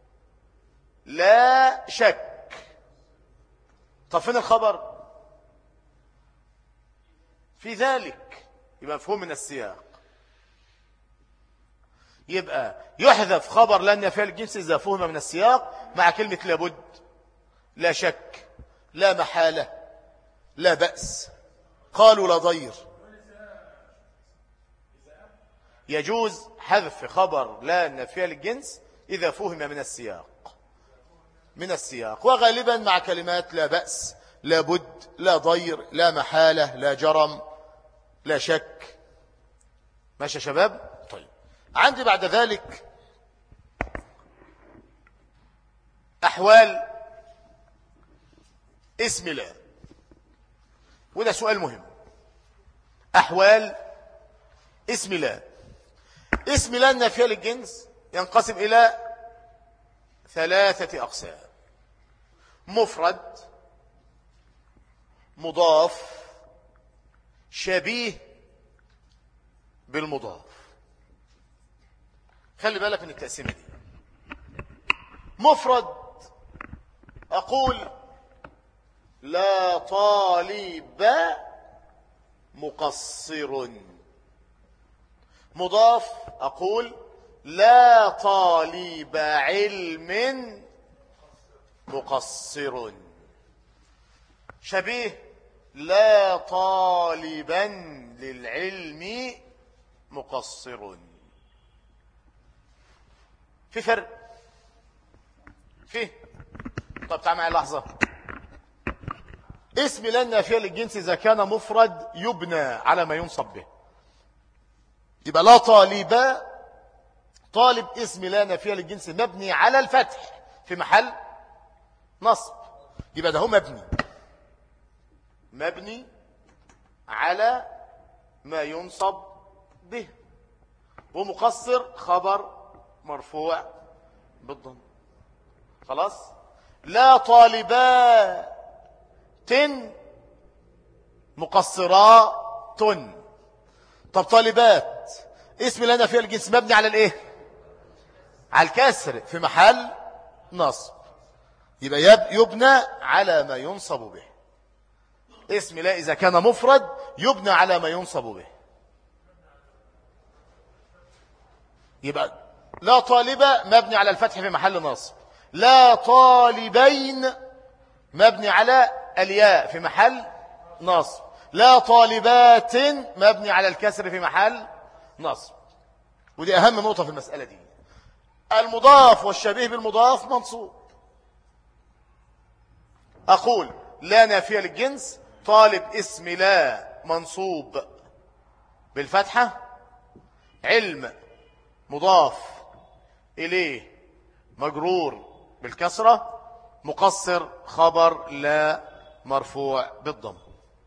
Speaker 1: لا شك. طب فين الخبر؟ في ذلك. يبقى مفهوم من السياق. يبقى يحذف خبر لا نافية للجنس إذا فهم من السياق مع كلمة لابد، لا شك، لا محالة، لا بأس، قالوا لا ضير. يجوز حذف خبر لا نافية للجنس إذا فهم من السياق من السياق وغالبا مع كلمات لا بأس، لا بد، لا ضير، لا محالة، لا جرم، لا شك. ماشي يا شباب؟ طيب عندي بعد ذلك أحوال اسم لا، وده سؤال مهم. أحوال اسم لا. اسم لا النافية للجنس ينقسم إلى ثلاثة أقسام: مفرد، مضاف، شبيه بالمضاف. خلي بالك من التقسيمة دي. مفرد أقول لا طالب مقصر. مضاف أقول لا طالب علم مقصر. شبيه لا طالبا للعلم مقصر. في فرق؟ فيه. طب تعال معي لحظة. اسم لا النافية للجنس إذا كان مفرد يبنى على ما ينصب به. يبقى لا طالب، طالب اسم لا نافية للجنس مبني على الفتح في محل نصب. يبقى ده هو مبني مبني على ما ينصب به. ومقصر خبر مرفوع بالضم. خلاص. لا طالبات مقصرات. طب طالبات اسم لا نافية للجنس مبني على الايه؟ على الكسر في محل نصب. يبقى يبنى على ما ينصب به. اسم لا إذا كان مفرد يبنى على ما ينصب به. يبقى لا طالبة مبني على الفتح في محل نصب. لا طالبين مبني على الياء في محل نصب. لا طالبات مبني على الكسر في محل نصب. ودي أهم نقطة في المسألة دي. المضاف والشبيه بالمضاف منصوب. أقول لا نافية للجنس طالب اسم لا منصوب بالفتحة، علم مضاف إليه مجرور بالكسرة، مقصر خبر لا مرفوع بالضم.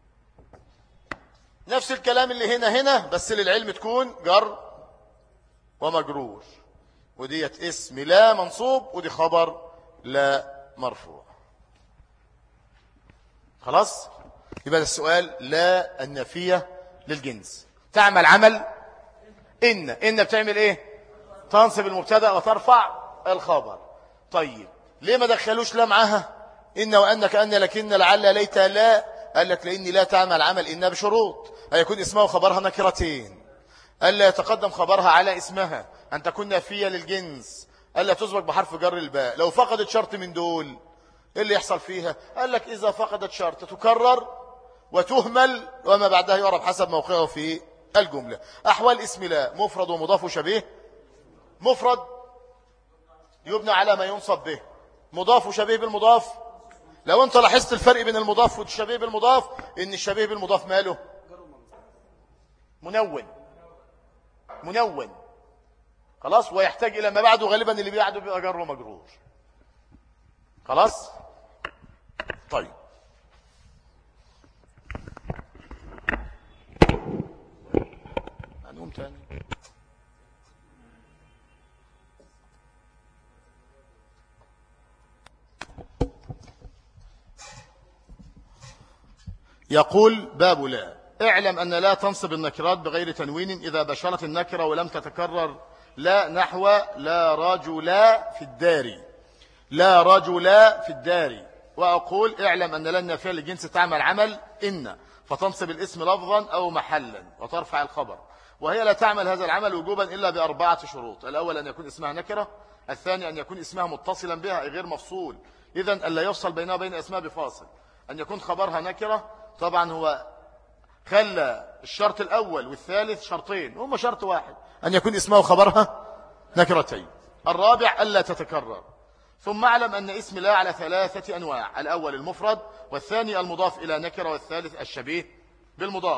Speaker 1: نفس الكلام اللي هنا هنا بس للعلم تكون جر ومجرور، وديت اسم لا منصوب ودي خبر لا مرفوع. خلاص. يبقى السؤال لا النافية للجنس تعمل عمل إن. إن بتعمل إيه؟ تنصب المبتدا وترفع الخبر. طيب ليه ما دخلوش لا معاها؟ إن وأن كأن لكن لعل ليت لا. قال لك لأني لا تعمل عمل إنها بشروط: أن يكون اسمها وخبرها نكرتين، ألا يتقدم خبرها على اسمها، أن تكون نافية للجنس، ألا تسبق بحرف جر الباء. لو فقدت شرط من دول إيه اللي يحصل فيها؟ قال لك إذا فقدت شرط تكرر وتهمل وما بعدها يعرف حسب موقعه في الجملة. أحوال اسم لا: مفرد ومضاف وشبيه. مفرد يبنى على ما ينصب به. مضاف وشبيه بالمضاف. لو أنت لاحظت الفرق بين المضاف والشبيه بالمضاف إن الشبيه بالمضاف ماله؟ منون منون. خلاص. ويحتاج إلى ما بعده، غالبا اللي بعده بيبقى جر ومجرور. خلاص. طيب هنقوم تاني. يقول باب لا: اعلم أن لا تنصب النكرات بغير تنوين إذا بشرت النكرة ولم تتكرر. لا نحو لا رجل في الدار، لا رجل في الدار. وأقول اعلم أن لا النافية للجنس تعمل عمل إن، فتنصب الاسم لفظا أو محلا وترفع الخبر. وهي لا تعمل هذا العمل وجوبا إلا بأربعة شروط: الأول أن يكون اسمها نكرة، الثاني أن يكون اسمها متصلا بها أي غير مفصول، إذن ألا يفصل بينها وبين اسمها بفاصل، أن يكون خبرها نكرة. طبعا هو خلى الشرط الأول والثالث شرطين، هم شرط واحد: أن يكون اسمها وخبرها نكرتين. الرابع ألا تتكرر. ثم اعلم أن اسم لا على ثلاثة أنواع: الأول المفرد، والثاني المضاف إلى نكرة، والثالث الشبيه بالمضاف.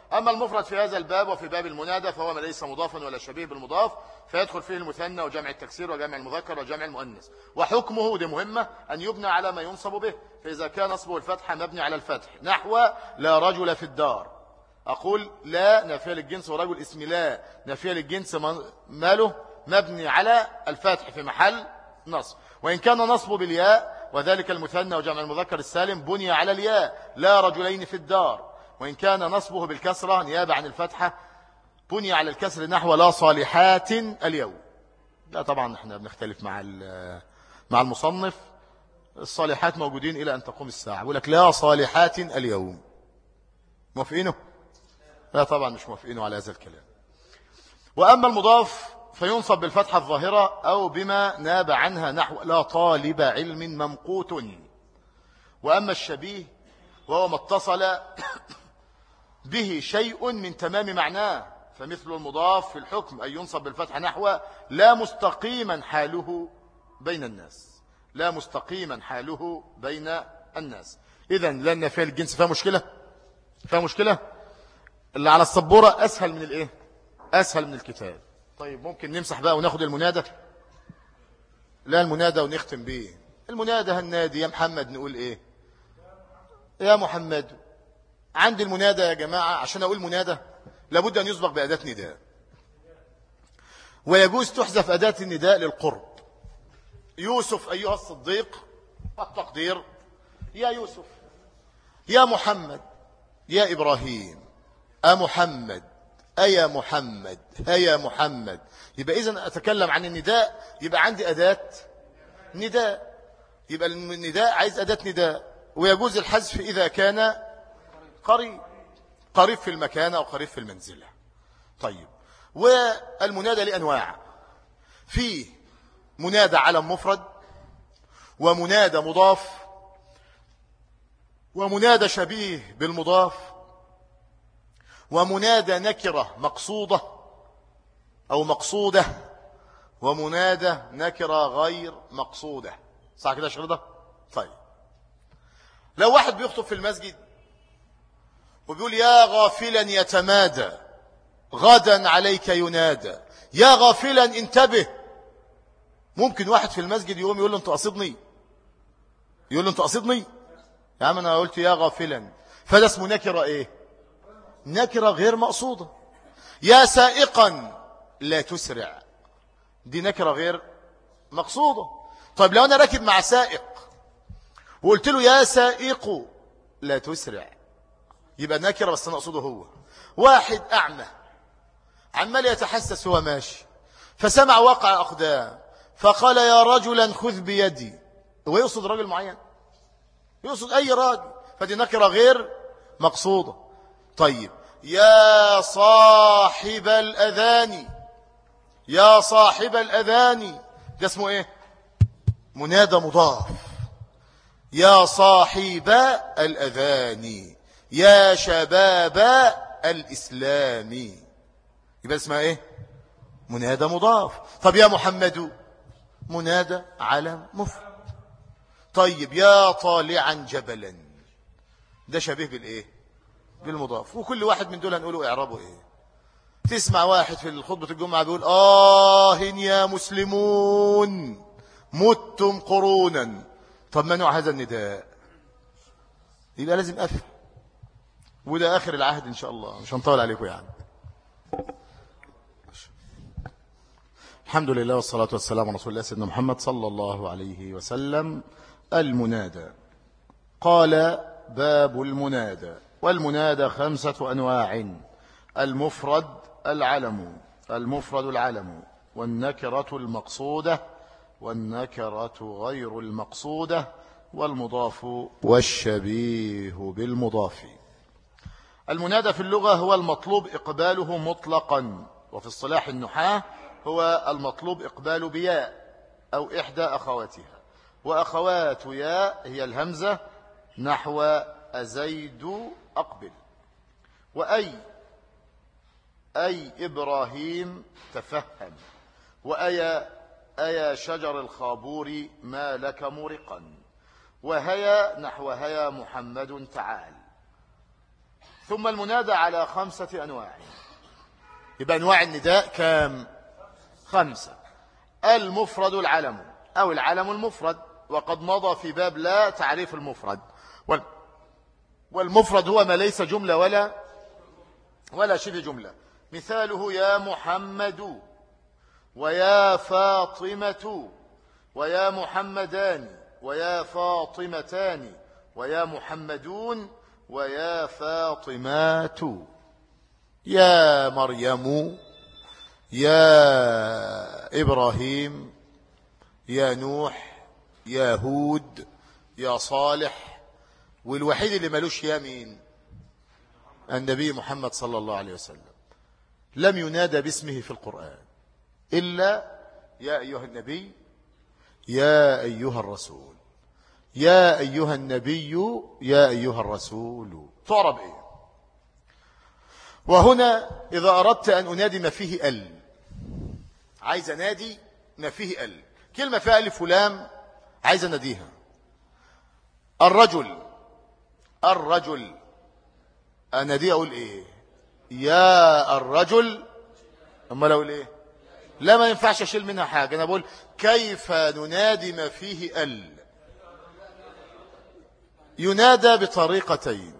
Speaker 1: أما المفرد في هذا الباب وفي باب المنادى فهو ما ليس مضافا ولا شبيه بالمضاف، فيدخل فيه المثنى وجمع التكسير وجمع المذكر وجمع المؤنث. وحكمه دي مهمة أن يبنى على ما ينصب به، فإذا كان نصبه الفتحة مبني على الفتح، نحو لا رجل في الدار. أقول لا نافية للجنس، ورجل اسم لا نافية للجنس ماله مبني على الفتح في محل نصب. وإن كان نصبه بالياء وذلك المثنى وجمع المذكر السالم بني على الياء لا رجلين في الدار. وإن كان نصبه بالكسرة نيابة عن الفتحة بني على الكسر نحو لا صالحات اليوم. لا طبعا احنا بنختلف مع مع المصنف، الصالحات موجودين إلى أن تقوم الساعة، بقول لك لا صالحات اليوم. موافقينه؟ لا طبعا مش موافقينه على هذا الكلام. وأما المضاف فينصب بالفتحة الظاهرة أو بما ناب عنها نحو لا طالب علم ممقوت. وأما الشبيه وهو ما اتصل به شيء من تمام معناه، فمثل المضاف في الحكم أن ينصب بالفتحة نحو لا مستقيما حاله بين الناس، لا مستقيما حاله بين الناس. إذن لأن في الجنس فيها مشكلة، فيها مشكلة. اللي على السبورة أسهل من الإيه؟ أسهل من الكتاب. طيب ممكن نمسح بقى وناخد المنادى. لا المنادى ونختم بيه. المنادى هالنادي يا محمد نقول إيه؟ يا محمد. عند المنادى يا جماعة عشان أقول منادى لابد أن يسبق بأداة نداء، ويجوز تحذف أداة النداء للقرب. يوسف أيها الصديق، التقدير يا يوسف. يا محمد، يا إبراهيم، أمحمد، أيا محمد، هيا محمد. يبقى إذن أتكلم عن النداء يبقى عندي أداة نداء، يبقى النداء عايز أداة نداء. ويجوز الحذف إذا كان قريب، قريب في المكان أو قريب في المنزلة. طيب والمنادى لأنواع، فيه منادى علم مفرد، ومنادى مضاف، ومنادى شبيه بالمضاف، ومنادى نكرة مقصودة أو مقصودة، ومنادى نكرة غير مقصودة. صح كده يا شيخ رضا؟ طيب لو واحد بيخطب في المسجد وبيقول يا غافلا يتمادى غدا عليك ينادى، يا غافلا انتبه، ممكن واحد في المسجد يقوم يقول له انت قصدني، يقول له انت قصدني يا عم انا قلت يا غافلا، فده اسمه نكرة ايه؟ نكرة غير مقصودة. يا سائقا لا تسرع، دي نكرة غير مقصودة. طيب لو انا راكب مع سائق وقلت له يا سائق لا تسرع، يبقى نكرة بس انا اقصده هو. واحد اعمى عمال يتحسس هو ماشي، فسمع وقع اقدام فقال يا رجلا خذ بيدي، هو يقصد راجل معين؟ يقصد اي راجل، فدي نكرة غير مقصودة. طيب يا صاحب الأذان، يا صاحب الأذان، ده اسمه ايه؟ منادى مضاف. يا صاحب الأذان، يا شباب الإسلام، يبقى اسمها ايه؟ منادى مضاف. طب يا محمد منادى علم مفرد. طيب يا طالعا جبلا، ده شبيه بالايه؟ بالمضاف. وكل واحد من دول هنقوله اعرابه ايه. تسمع واحد في خطبة الجمعة بيقول آه يا مسلمون متم قرونا، طب ما نوع هذا النداء؟ يبقى لازم أفهم، وده آخر العهد إن شاء الله، مش هنطول عليكم يعني. الحمد لله والصلاة والسلام على رسول الله سيدنا محمد صلى الله عليه وسلم. المنادى. قال باب المنادى. والمنادى خمسة أنواع: المفرد العلم، المفرد العلم، والنكرة المقصودة، والنكرة غير المقصودة، والمضاف والشبيه بالمضاف. المنادى في اللغة هو المطلوب إقباله مطلقا، وفي اصطلاح النحاة هو المطلوب إقبال بياء أو إحدى أخواتها، وأخوات ياء هي الهمزة نحو أزيد أقبل، وأي أي إبراهيم تفهم، وأيا أيا شجر الخابور ما لك مرقا، وهيا نحو هيا محمد تعال. ثم المنادى على خمسة أنواع. يبقى أنواع النداء كام؟ خمسة. المفرد العلم أو العلم المفرد، وقد مضى في باب لا تعريف المفرد. والمفرد هو ما ليس جملة ولا ولا شبه جملة. مثاله يا محمد ويا فاطمة ويا محمدان ويا فاطمتان ويا محمدون ويا فاطمات، يا مريم، يا إبراهيم، يا نوح، يا هود، يا صالح. والوحيد اللي ملوش يا مين؟ النبي محمد صلى الله عليه وسلم، لم ينادى باسمه في القرآن إلا يا أيها النبي، يا أيها الرسول، يا أيها النبي، يا أيها الرسول. تعرب إيه؟ وهنا إذا أردت أن أنادي ما فيه ال، عايز أنادي ما فيه ال، كلمة فيها ألف ولام عايز أناديها. الرجل، الرجل، أناديه أقول إيه؟ يا الرجل. أما لو أقول إيه؟ لا، ما ينفعش أشيل منها حاجة. أنا بقول كيف ننادي ما فيه ال؟ ينادى بطريقتين: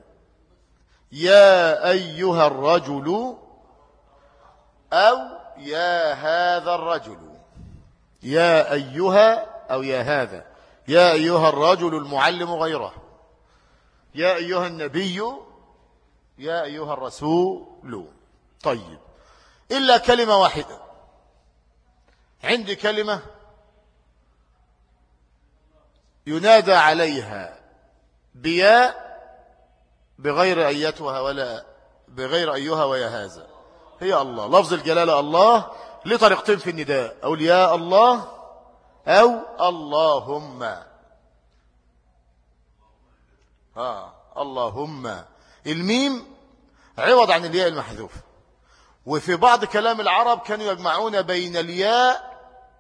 Speaker 1: يا أيها الرجل، أو يا هذا الرجل. يا أيها أو يا هذا. يا أيها الرجل المعلم غيره، يا أيها النبي، يا أيها الرسول. طيب، إلا كلمة واحدة. عندي كلمة ينادى عليها بياء بغير أيتها ولا بغير أيها ويا هذا، هي الله. لفظ الجلالة الله لطريقتين في النداء: أقول يا الله أو اللهم. آه اللهم. الميم عوض عن الياء المحذوف. وفي بعض كلام العرب كانوا يجمعون بين الياء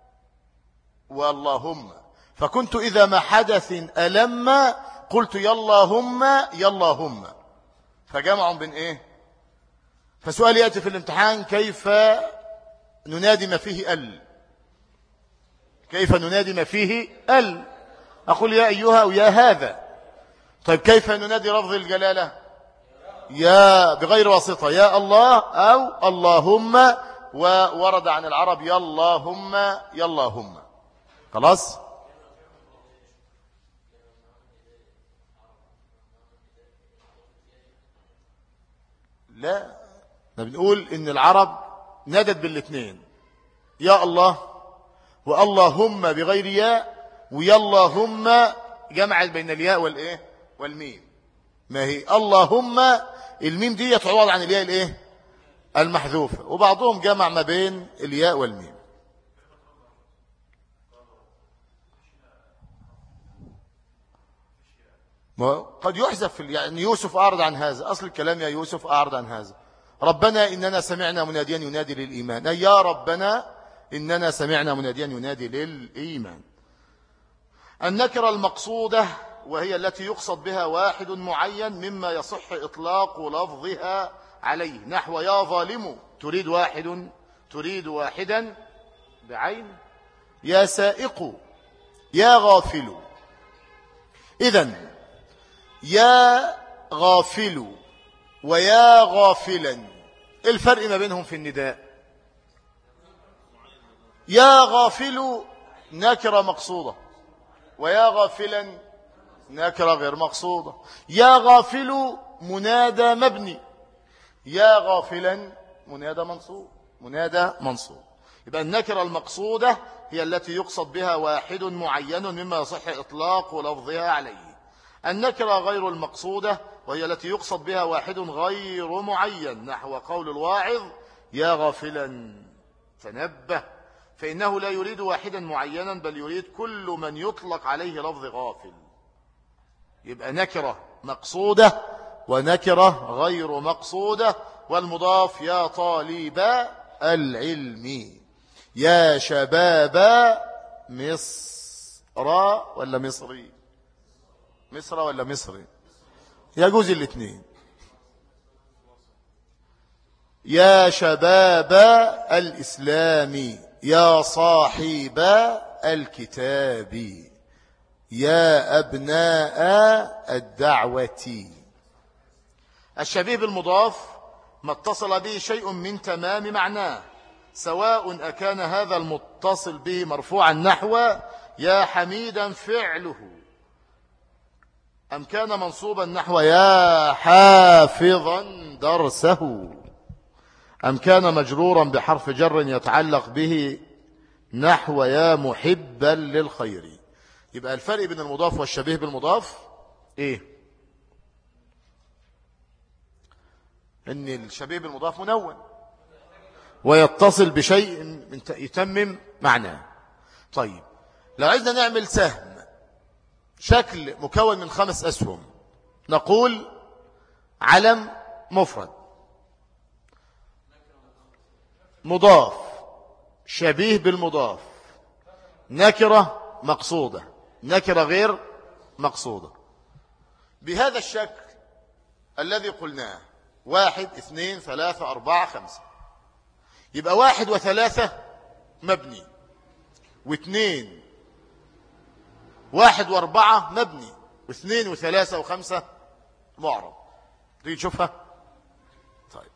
Speaker 1: واللهم، فكنت إذا ما حدث ألم قلت ياللهم ياللهم، فجمعوا بين إيه؟ فسؤال يأتي في الامتحان: كيف ننادي ما فيه ال؟ كيف ننادي ما فيه ال؟ أقول يا أيها أو يا هذا. طيب كيف ننادي لفظ الجلالة؟ يا بغير واسطة، يا الله أو اللهم. وورد عن العرب يا اللهم يا اللهم. خلاص. لا، بنقول إن العرب نادت بالاثنين: يا الله واللهم بغير ياء، ويا اللهم جمعت بين الياء والإيه والميم. ما هي اللهم الميم دي تعوض عن الياء الإيه المحذوفة، وبعضهم جمع ما بين الياء والميم. قد يحذف، يعني يوسف أعرض عن هذا. أصل الكلام يا يوسف أعرض عن هذا. ربنا إننا سمعنا مناديا ينادي للإيمان، أي يا ربنا إننا سمعنا مناديا ينادي للإيمان. النكرة المقصودة وهي التي يقصد بها واحد معين مما يصح إطلاق لفظها عليه، نحو يا ظالم، تريد واحد، تريد واحدا بعين. يا سائق، يا غافل. إذن يا غافل ويا غافلا، الفرق ما بينهم في النداء: يا غافل نكرة مقصودة، ويا غافلا نكرة غير مقصودة. يا غافل منادى مبني، يا غافلا منادى منصوب، منادى منصوب. يبقى النكرة المقصودة هي التي يقصد بها واحد معين مما يصح إطلاق لفظها عليه. النكرة غير المقصودة وهي التي يقصد بها واحد غير معين، نحو قول الواعظ: يا غافلا تنبه، فإنه لا يريد واحدا معينا بل يريد كل من يطلق عليه لفظ غافل. يبقى نكرة مقصودة ونكرة غير مقصودة. والمضاف: يا طالب العلم، يا شباب مصر ولا مصري، مصر ولا مصري، يجوز الاثنين. يا شباب الإسلام يا صاحب الكتاب يا أبناء الدعوة. الشبيه بالمضاف ما اتصل به شيء من تمام معناه، سواء أكان هذا المتصل به مرفوعا نحو يا حميدا فعله، أم كان منصوبا نحو يا حافظا درسه، أم كان مجرورا بحرف جر يتعلق به نحو يا محبا للخير. يبقى الفرق بين المضاف والشبيه بالمضاف إيه؟ إن الشبيه بالمضاف منون ويتصل بشيء يتمم معناه. طيب لو عايزنا نعمل سهم شكل مكون من خمس أسهم، نقول علم مفرد، مضاف، شبيه بالمضاف، نكرة مقصودة، نكرة غير مقصودة. بهذا الشكل الذي قلناه واحد اثنين ثلاثة أربعة خمسة، يبقى واحد وثلاثة مبني، واثنين واحد واربعة مبني، واثنين وثلاثة وخمسة معرب. تيجي تشوفها. طيب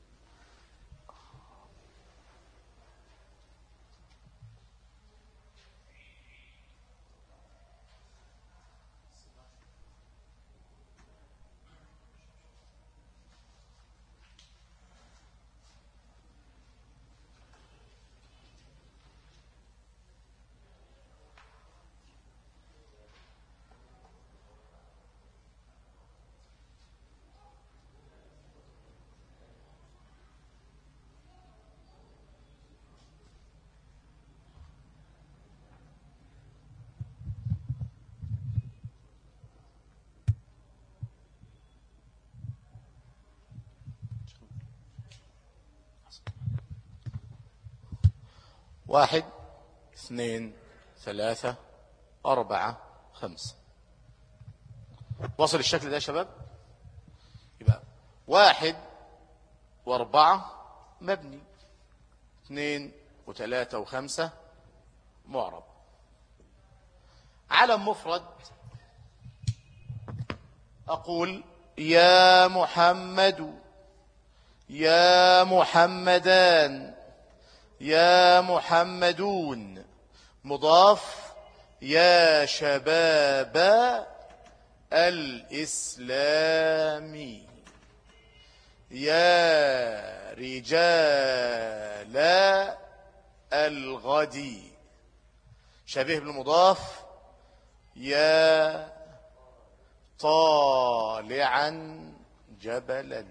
Speaker 1: واحد اثنين ثلاثة أربعة خمسة، وصل الشكل ده يا شباب؟ يبقى واحد واربعة مبني، اثنين وثلاثة وخمسة معرب. علم مفرد أقول يا محمد، يا محمدان، يا محمدون. مضاف يا شباب الإسلام، يا رجال الغد. شبيه بالمضاف يا طالعا جبلا.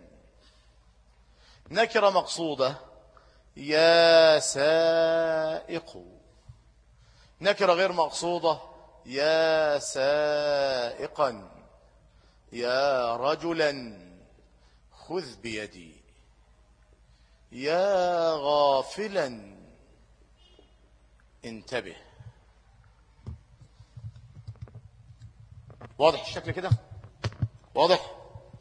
Speaker 1: نكرة مقصودة يا سائق. نكرة غير مقصودة يا سائقا، يا رجلا خذ بيدي، يا غافلا انتبه. واضح الشكل كده؟ واضح؟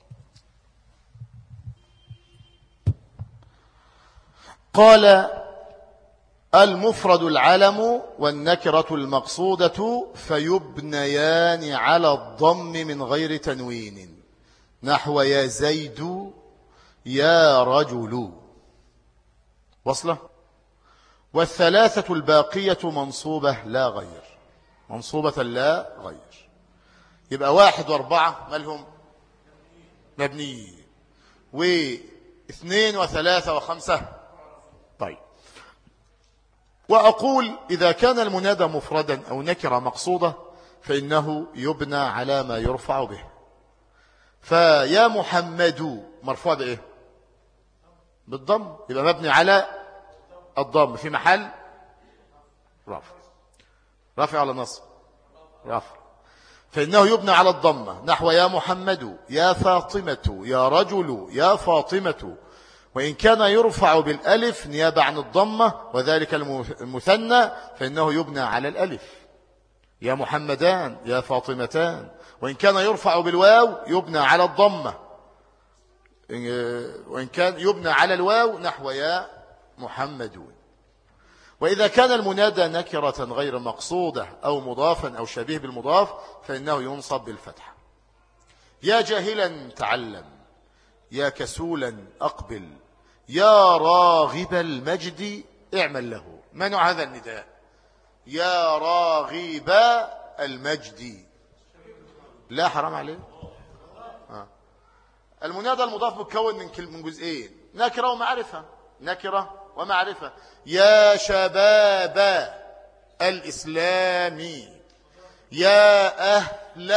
Speaker 1: قال المفرد العلم والنكرة المقصودة فيبنيان على الضم من غير تنوين، نحو يا زيد يا رجل. وصله. والثلاثة الباقية منصوبة لا غير، منصوبة لا غير. يبقى واحد واربعة مالهم مبني، واثنين وثلاثة وخمسة. طيب وأقول إذا كان المنادى مفردا أو نكرة مقصودة فإنه يبنى على ما يرفع به. فيا محمد مرفوع بإيه؟ بالضم، يبقى مبني على الضم في محل رفع. رفع على نصب رفع، فإنه يبنى على الضمة، نحو يا محمد يا فاطمة يا رجل يا فاطمة. وإن كان يرفع بالألف نيابة عن الضمة وذلك المثنى فإنه يبنى على الألف، يا محمدان يا فاطمتان. وإن كان يرفع بالواو يبنى على الضمة، وإن كان يبنى على الواو نحو يا محمدون. وإذا كان المنادى نكرة غير مقصودة أو مضافا أو شبيه بالمضاف فإنه ينصب بالفتحة. يا جاهلا تعلم، يا كسولا أقبل، يا راغب المجد اعمل له. ما نوع هذا النداء؟ يا راغب المجد. لا حرام عليه. آه. المنادى المضاف متكون من من جزئين، نكرة ومعرفة. نكرة ومعرفة. يا شباب الإسلام، يا أهل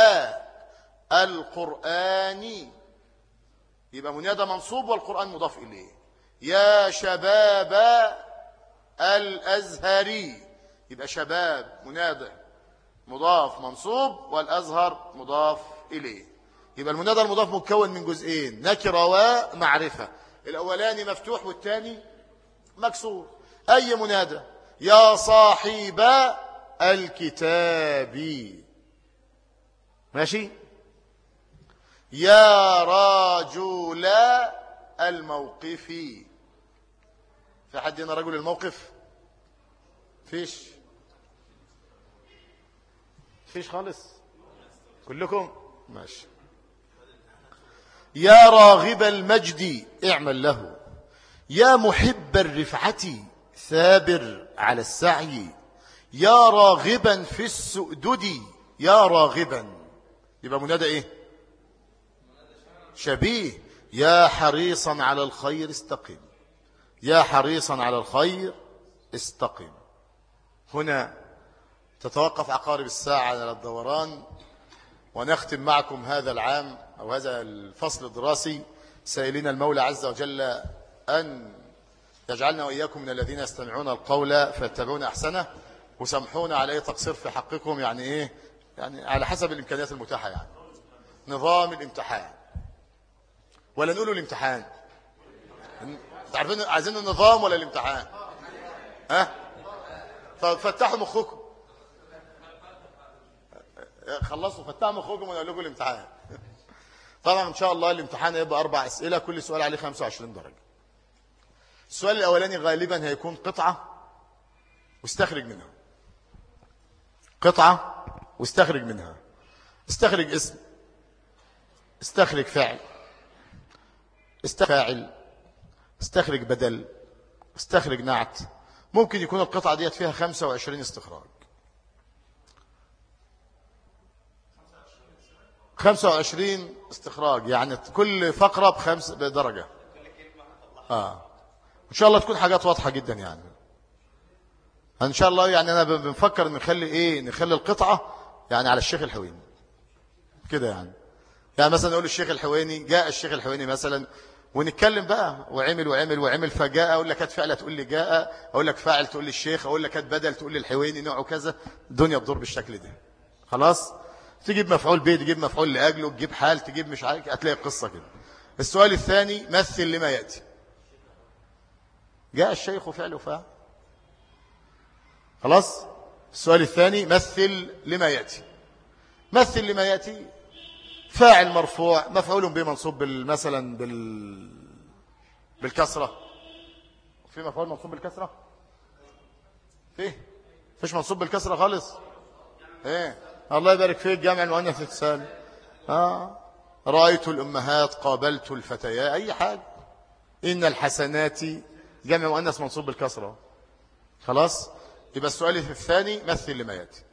Speaker 1: القرآن، يبقى منادى منصوب والقرآن مضاف إليه. يا شباب الأزهري، يبقى شباب منادى مضاف منصوب والأزهر مضاف إليه. يبقى المنادى المضاف متكون من جزئين، نكرة ومعرفة. الأولاني مفتوح والثاني مكسور. أي منادى؟ يا صاحب الكتاب، ماشي. يا رجل الموقف، في حد هنا رجل الموقف؟ فيش فيش خالص كلكم ماشي. يا راغب المجد اعمل له، يا محب الرفعة ثابر على السعي، يا راغبا في السؤدد، يا راغبا يبقى منادى ايه؟ شبيه. يا حريصا على الخير استقم، يا حريصا على الخير استقم. هنا تتوقف عقارب الساعة على الدوران، ونختم معكم هذا العام أو هذا الفصل الدراسي سائلين المولى عز وجل أن يجعلنا وإياكم من الذين يستمعون القول فيتبعون أحسنه، وسامحونا على أي تقصير في حقكم. يعني إيه؟ يعني على حسب الإمكانيات المتاحة، يعني نظام الامتحان ولا نقولوا الامتحان؟ تعرفين عايزين النظام ولا الامتحان؟ ها؟ طب فتحوا مخكم، خلصوا فتحوا مخكم ونقول لكم الامتحان. طبعا ان شاء الله الامتحان هيبقى اربع اسئله، كل سؤال عليه خمسة وعشرين درجه. السؤال الاولاني غالبا هيكون قطعه واستخرج منها، قطعه واستخرج منها. استخرج اسم، استخرج فعل، استخرج فاعل، استخرج بدل، استخرج نعت. ممكن يكون القطعه ديت فيها خمسة وعشرين استخراج. خمسة وعشرين استخراج يعني كل فقرة بخمس بدرجة. آه. إن شاء الله تكون حاجات واضحة جدا. يعني إن شاء الله يعني أنا بنفكر نخلي إيه، نخلي القطعة يعني على الشيخ الحويني كده. يعني يعني مثلا نقول الشيخ الحويني، جاء الشيخ الحويني مثلا، ونتكلم بقى وعمل وعمل وعمل فجاء. أقول لك كانت فعلة تقول لي جاء، أقول لك فاعل تقول لي الشيخ، أقول لك كانت بدل تقول لي الحويني نوعه كذا. الدنيا تدور بالشكل ده. خلاص، تجيب مفعول به، تجيب مفعول لأجله، تجيب حال، تجيب مش عارف، هتلاقي القصة كده. السؤال الثاني مثل لما يأتي. جاء الشيخ فعل وفاعل. خلاص. السؤال الثاني مثل لما يأتي. مثل لما يأتي فاعل مرفوع، مفعول به منصوب مثلا بال بالكسرة. في مفعول منصوب بالكسرة؟ فيه فيش منصوب بالكسرة خالص. ايه الله يبارك فيك. جمع المؤنث السالم. آه. رأيت الأمهات، قابلت الفتيات، أي حاجة. إن الحسنات جمع مؤنث منصوب بالكسرة. خلاص. يبقى السؤال الثاني مثل لما يأتي.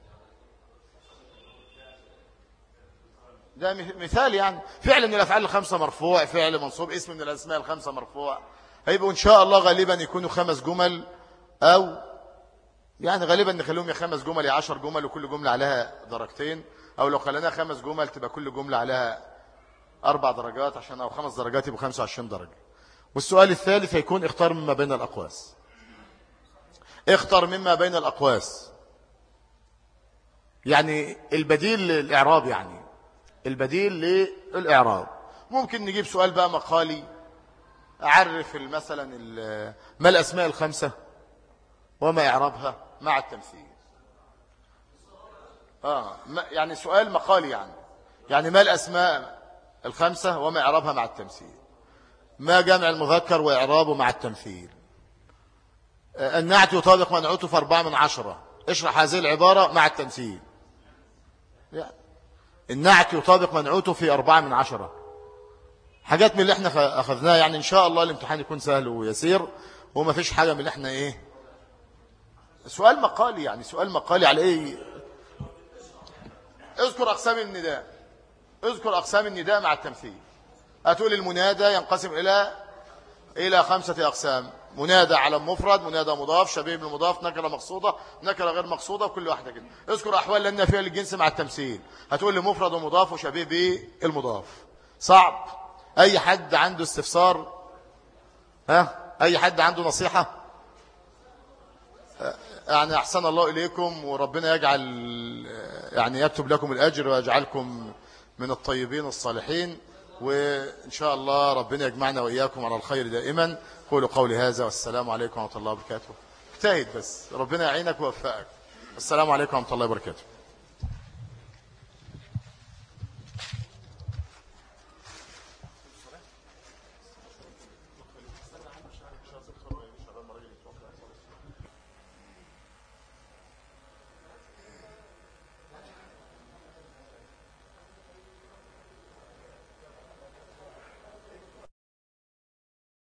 Speaker 1: ده مثال، يعني فعل من الأفعال الخمسة مرفوع، فعل منصوب، اسم من الأسماء الخمسة مرفوع. هيبقوا إن شاء الله غالبا يكونوا خمس جمل، أو يعني غالبا نخليهم يا خمس جمل يا عشر جمل، وكل جملة عليها درجتين. أو لو خليناها خمس جمل تبقى كل جملة عليها أربع درجات، عشان أو خمس درجات يبقوا خمسة وعشرين درجة. والسؤال الثالث هيكون اختار مما بين الأقواس. اختار مما بين الأقواس يعني البديل للإعراب، يعني البديل للإعراب. ممكن نجيب سؤال بقى مقالي، أعرف مثلا ما الأسماء الخمسة وما إعرابها مع التمثيل. آه يعني سؤال مقالي، يعني يعني ما الأسماء الخمسة وما إعرابها مع التمثيل. ما جمع المذكر وإعرابه مع التمثيل. النعت يطابق منعوته في أربعة من عشرة. اشرح هذه العبارة مع التمثيل. النعت يطابق منعوته في أربعة من عشرة. حاجات من اللي احنا أخذناها، يعني إن شاء الله الامتحان يكون سهل ويسير، وما فيش حاجة من اللي احنا ايه. سؤال مقالي، يعني سؤال مقالي على ايه. اذكر أقسام النداء. اذكر أقسام النداء مع التمثيل. هتقول المنادى ينقسم إلى إلى خمسة أقسام: منادى علم مفرد، منادى مضاف، شبيه بالمضاف، نكرة مقصودة، نكرة غير مقصودة، كل واحدة كده. اذكر أحوال لأن فيها للجنس مع التمثيل. هتقول لي مفرد ومضاف وشبيه بالمضاف. صعب؟ أي حد عنده استفسار؟ ها؟ أي حد عنده نصيحة؟ يعني أحسن الله إليكم، وربنا يجعل يعني يكتب لكم الأجر ويجعلكم من الطيبين الصالحين، وإن شاء الله ربنا يجمعنا وإياكم على الخير دائما. قولوا قولي هذا، والسلام عليكم ورحمة الله وبركاته. اجتهد بس، ربنا يعينك ويوفقك. السلام عليكم ورحمة الله وبركاته.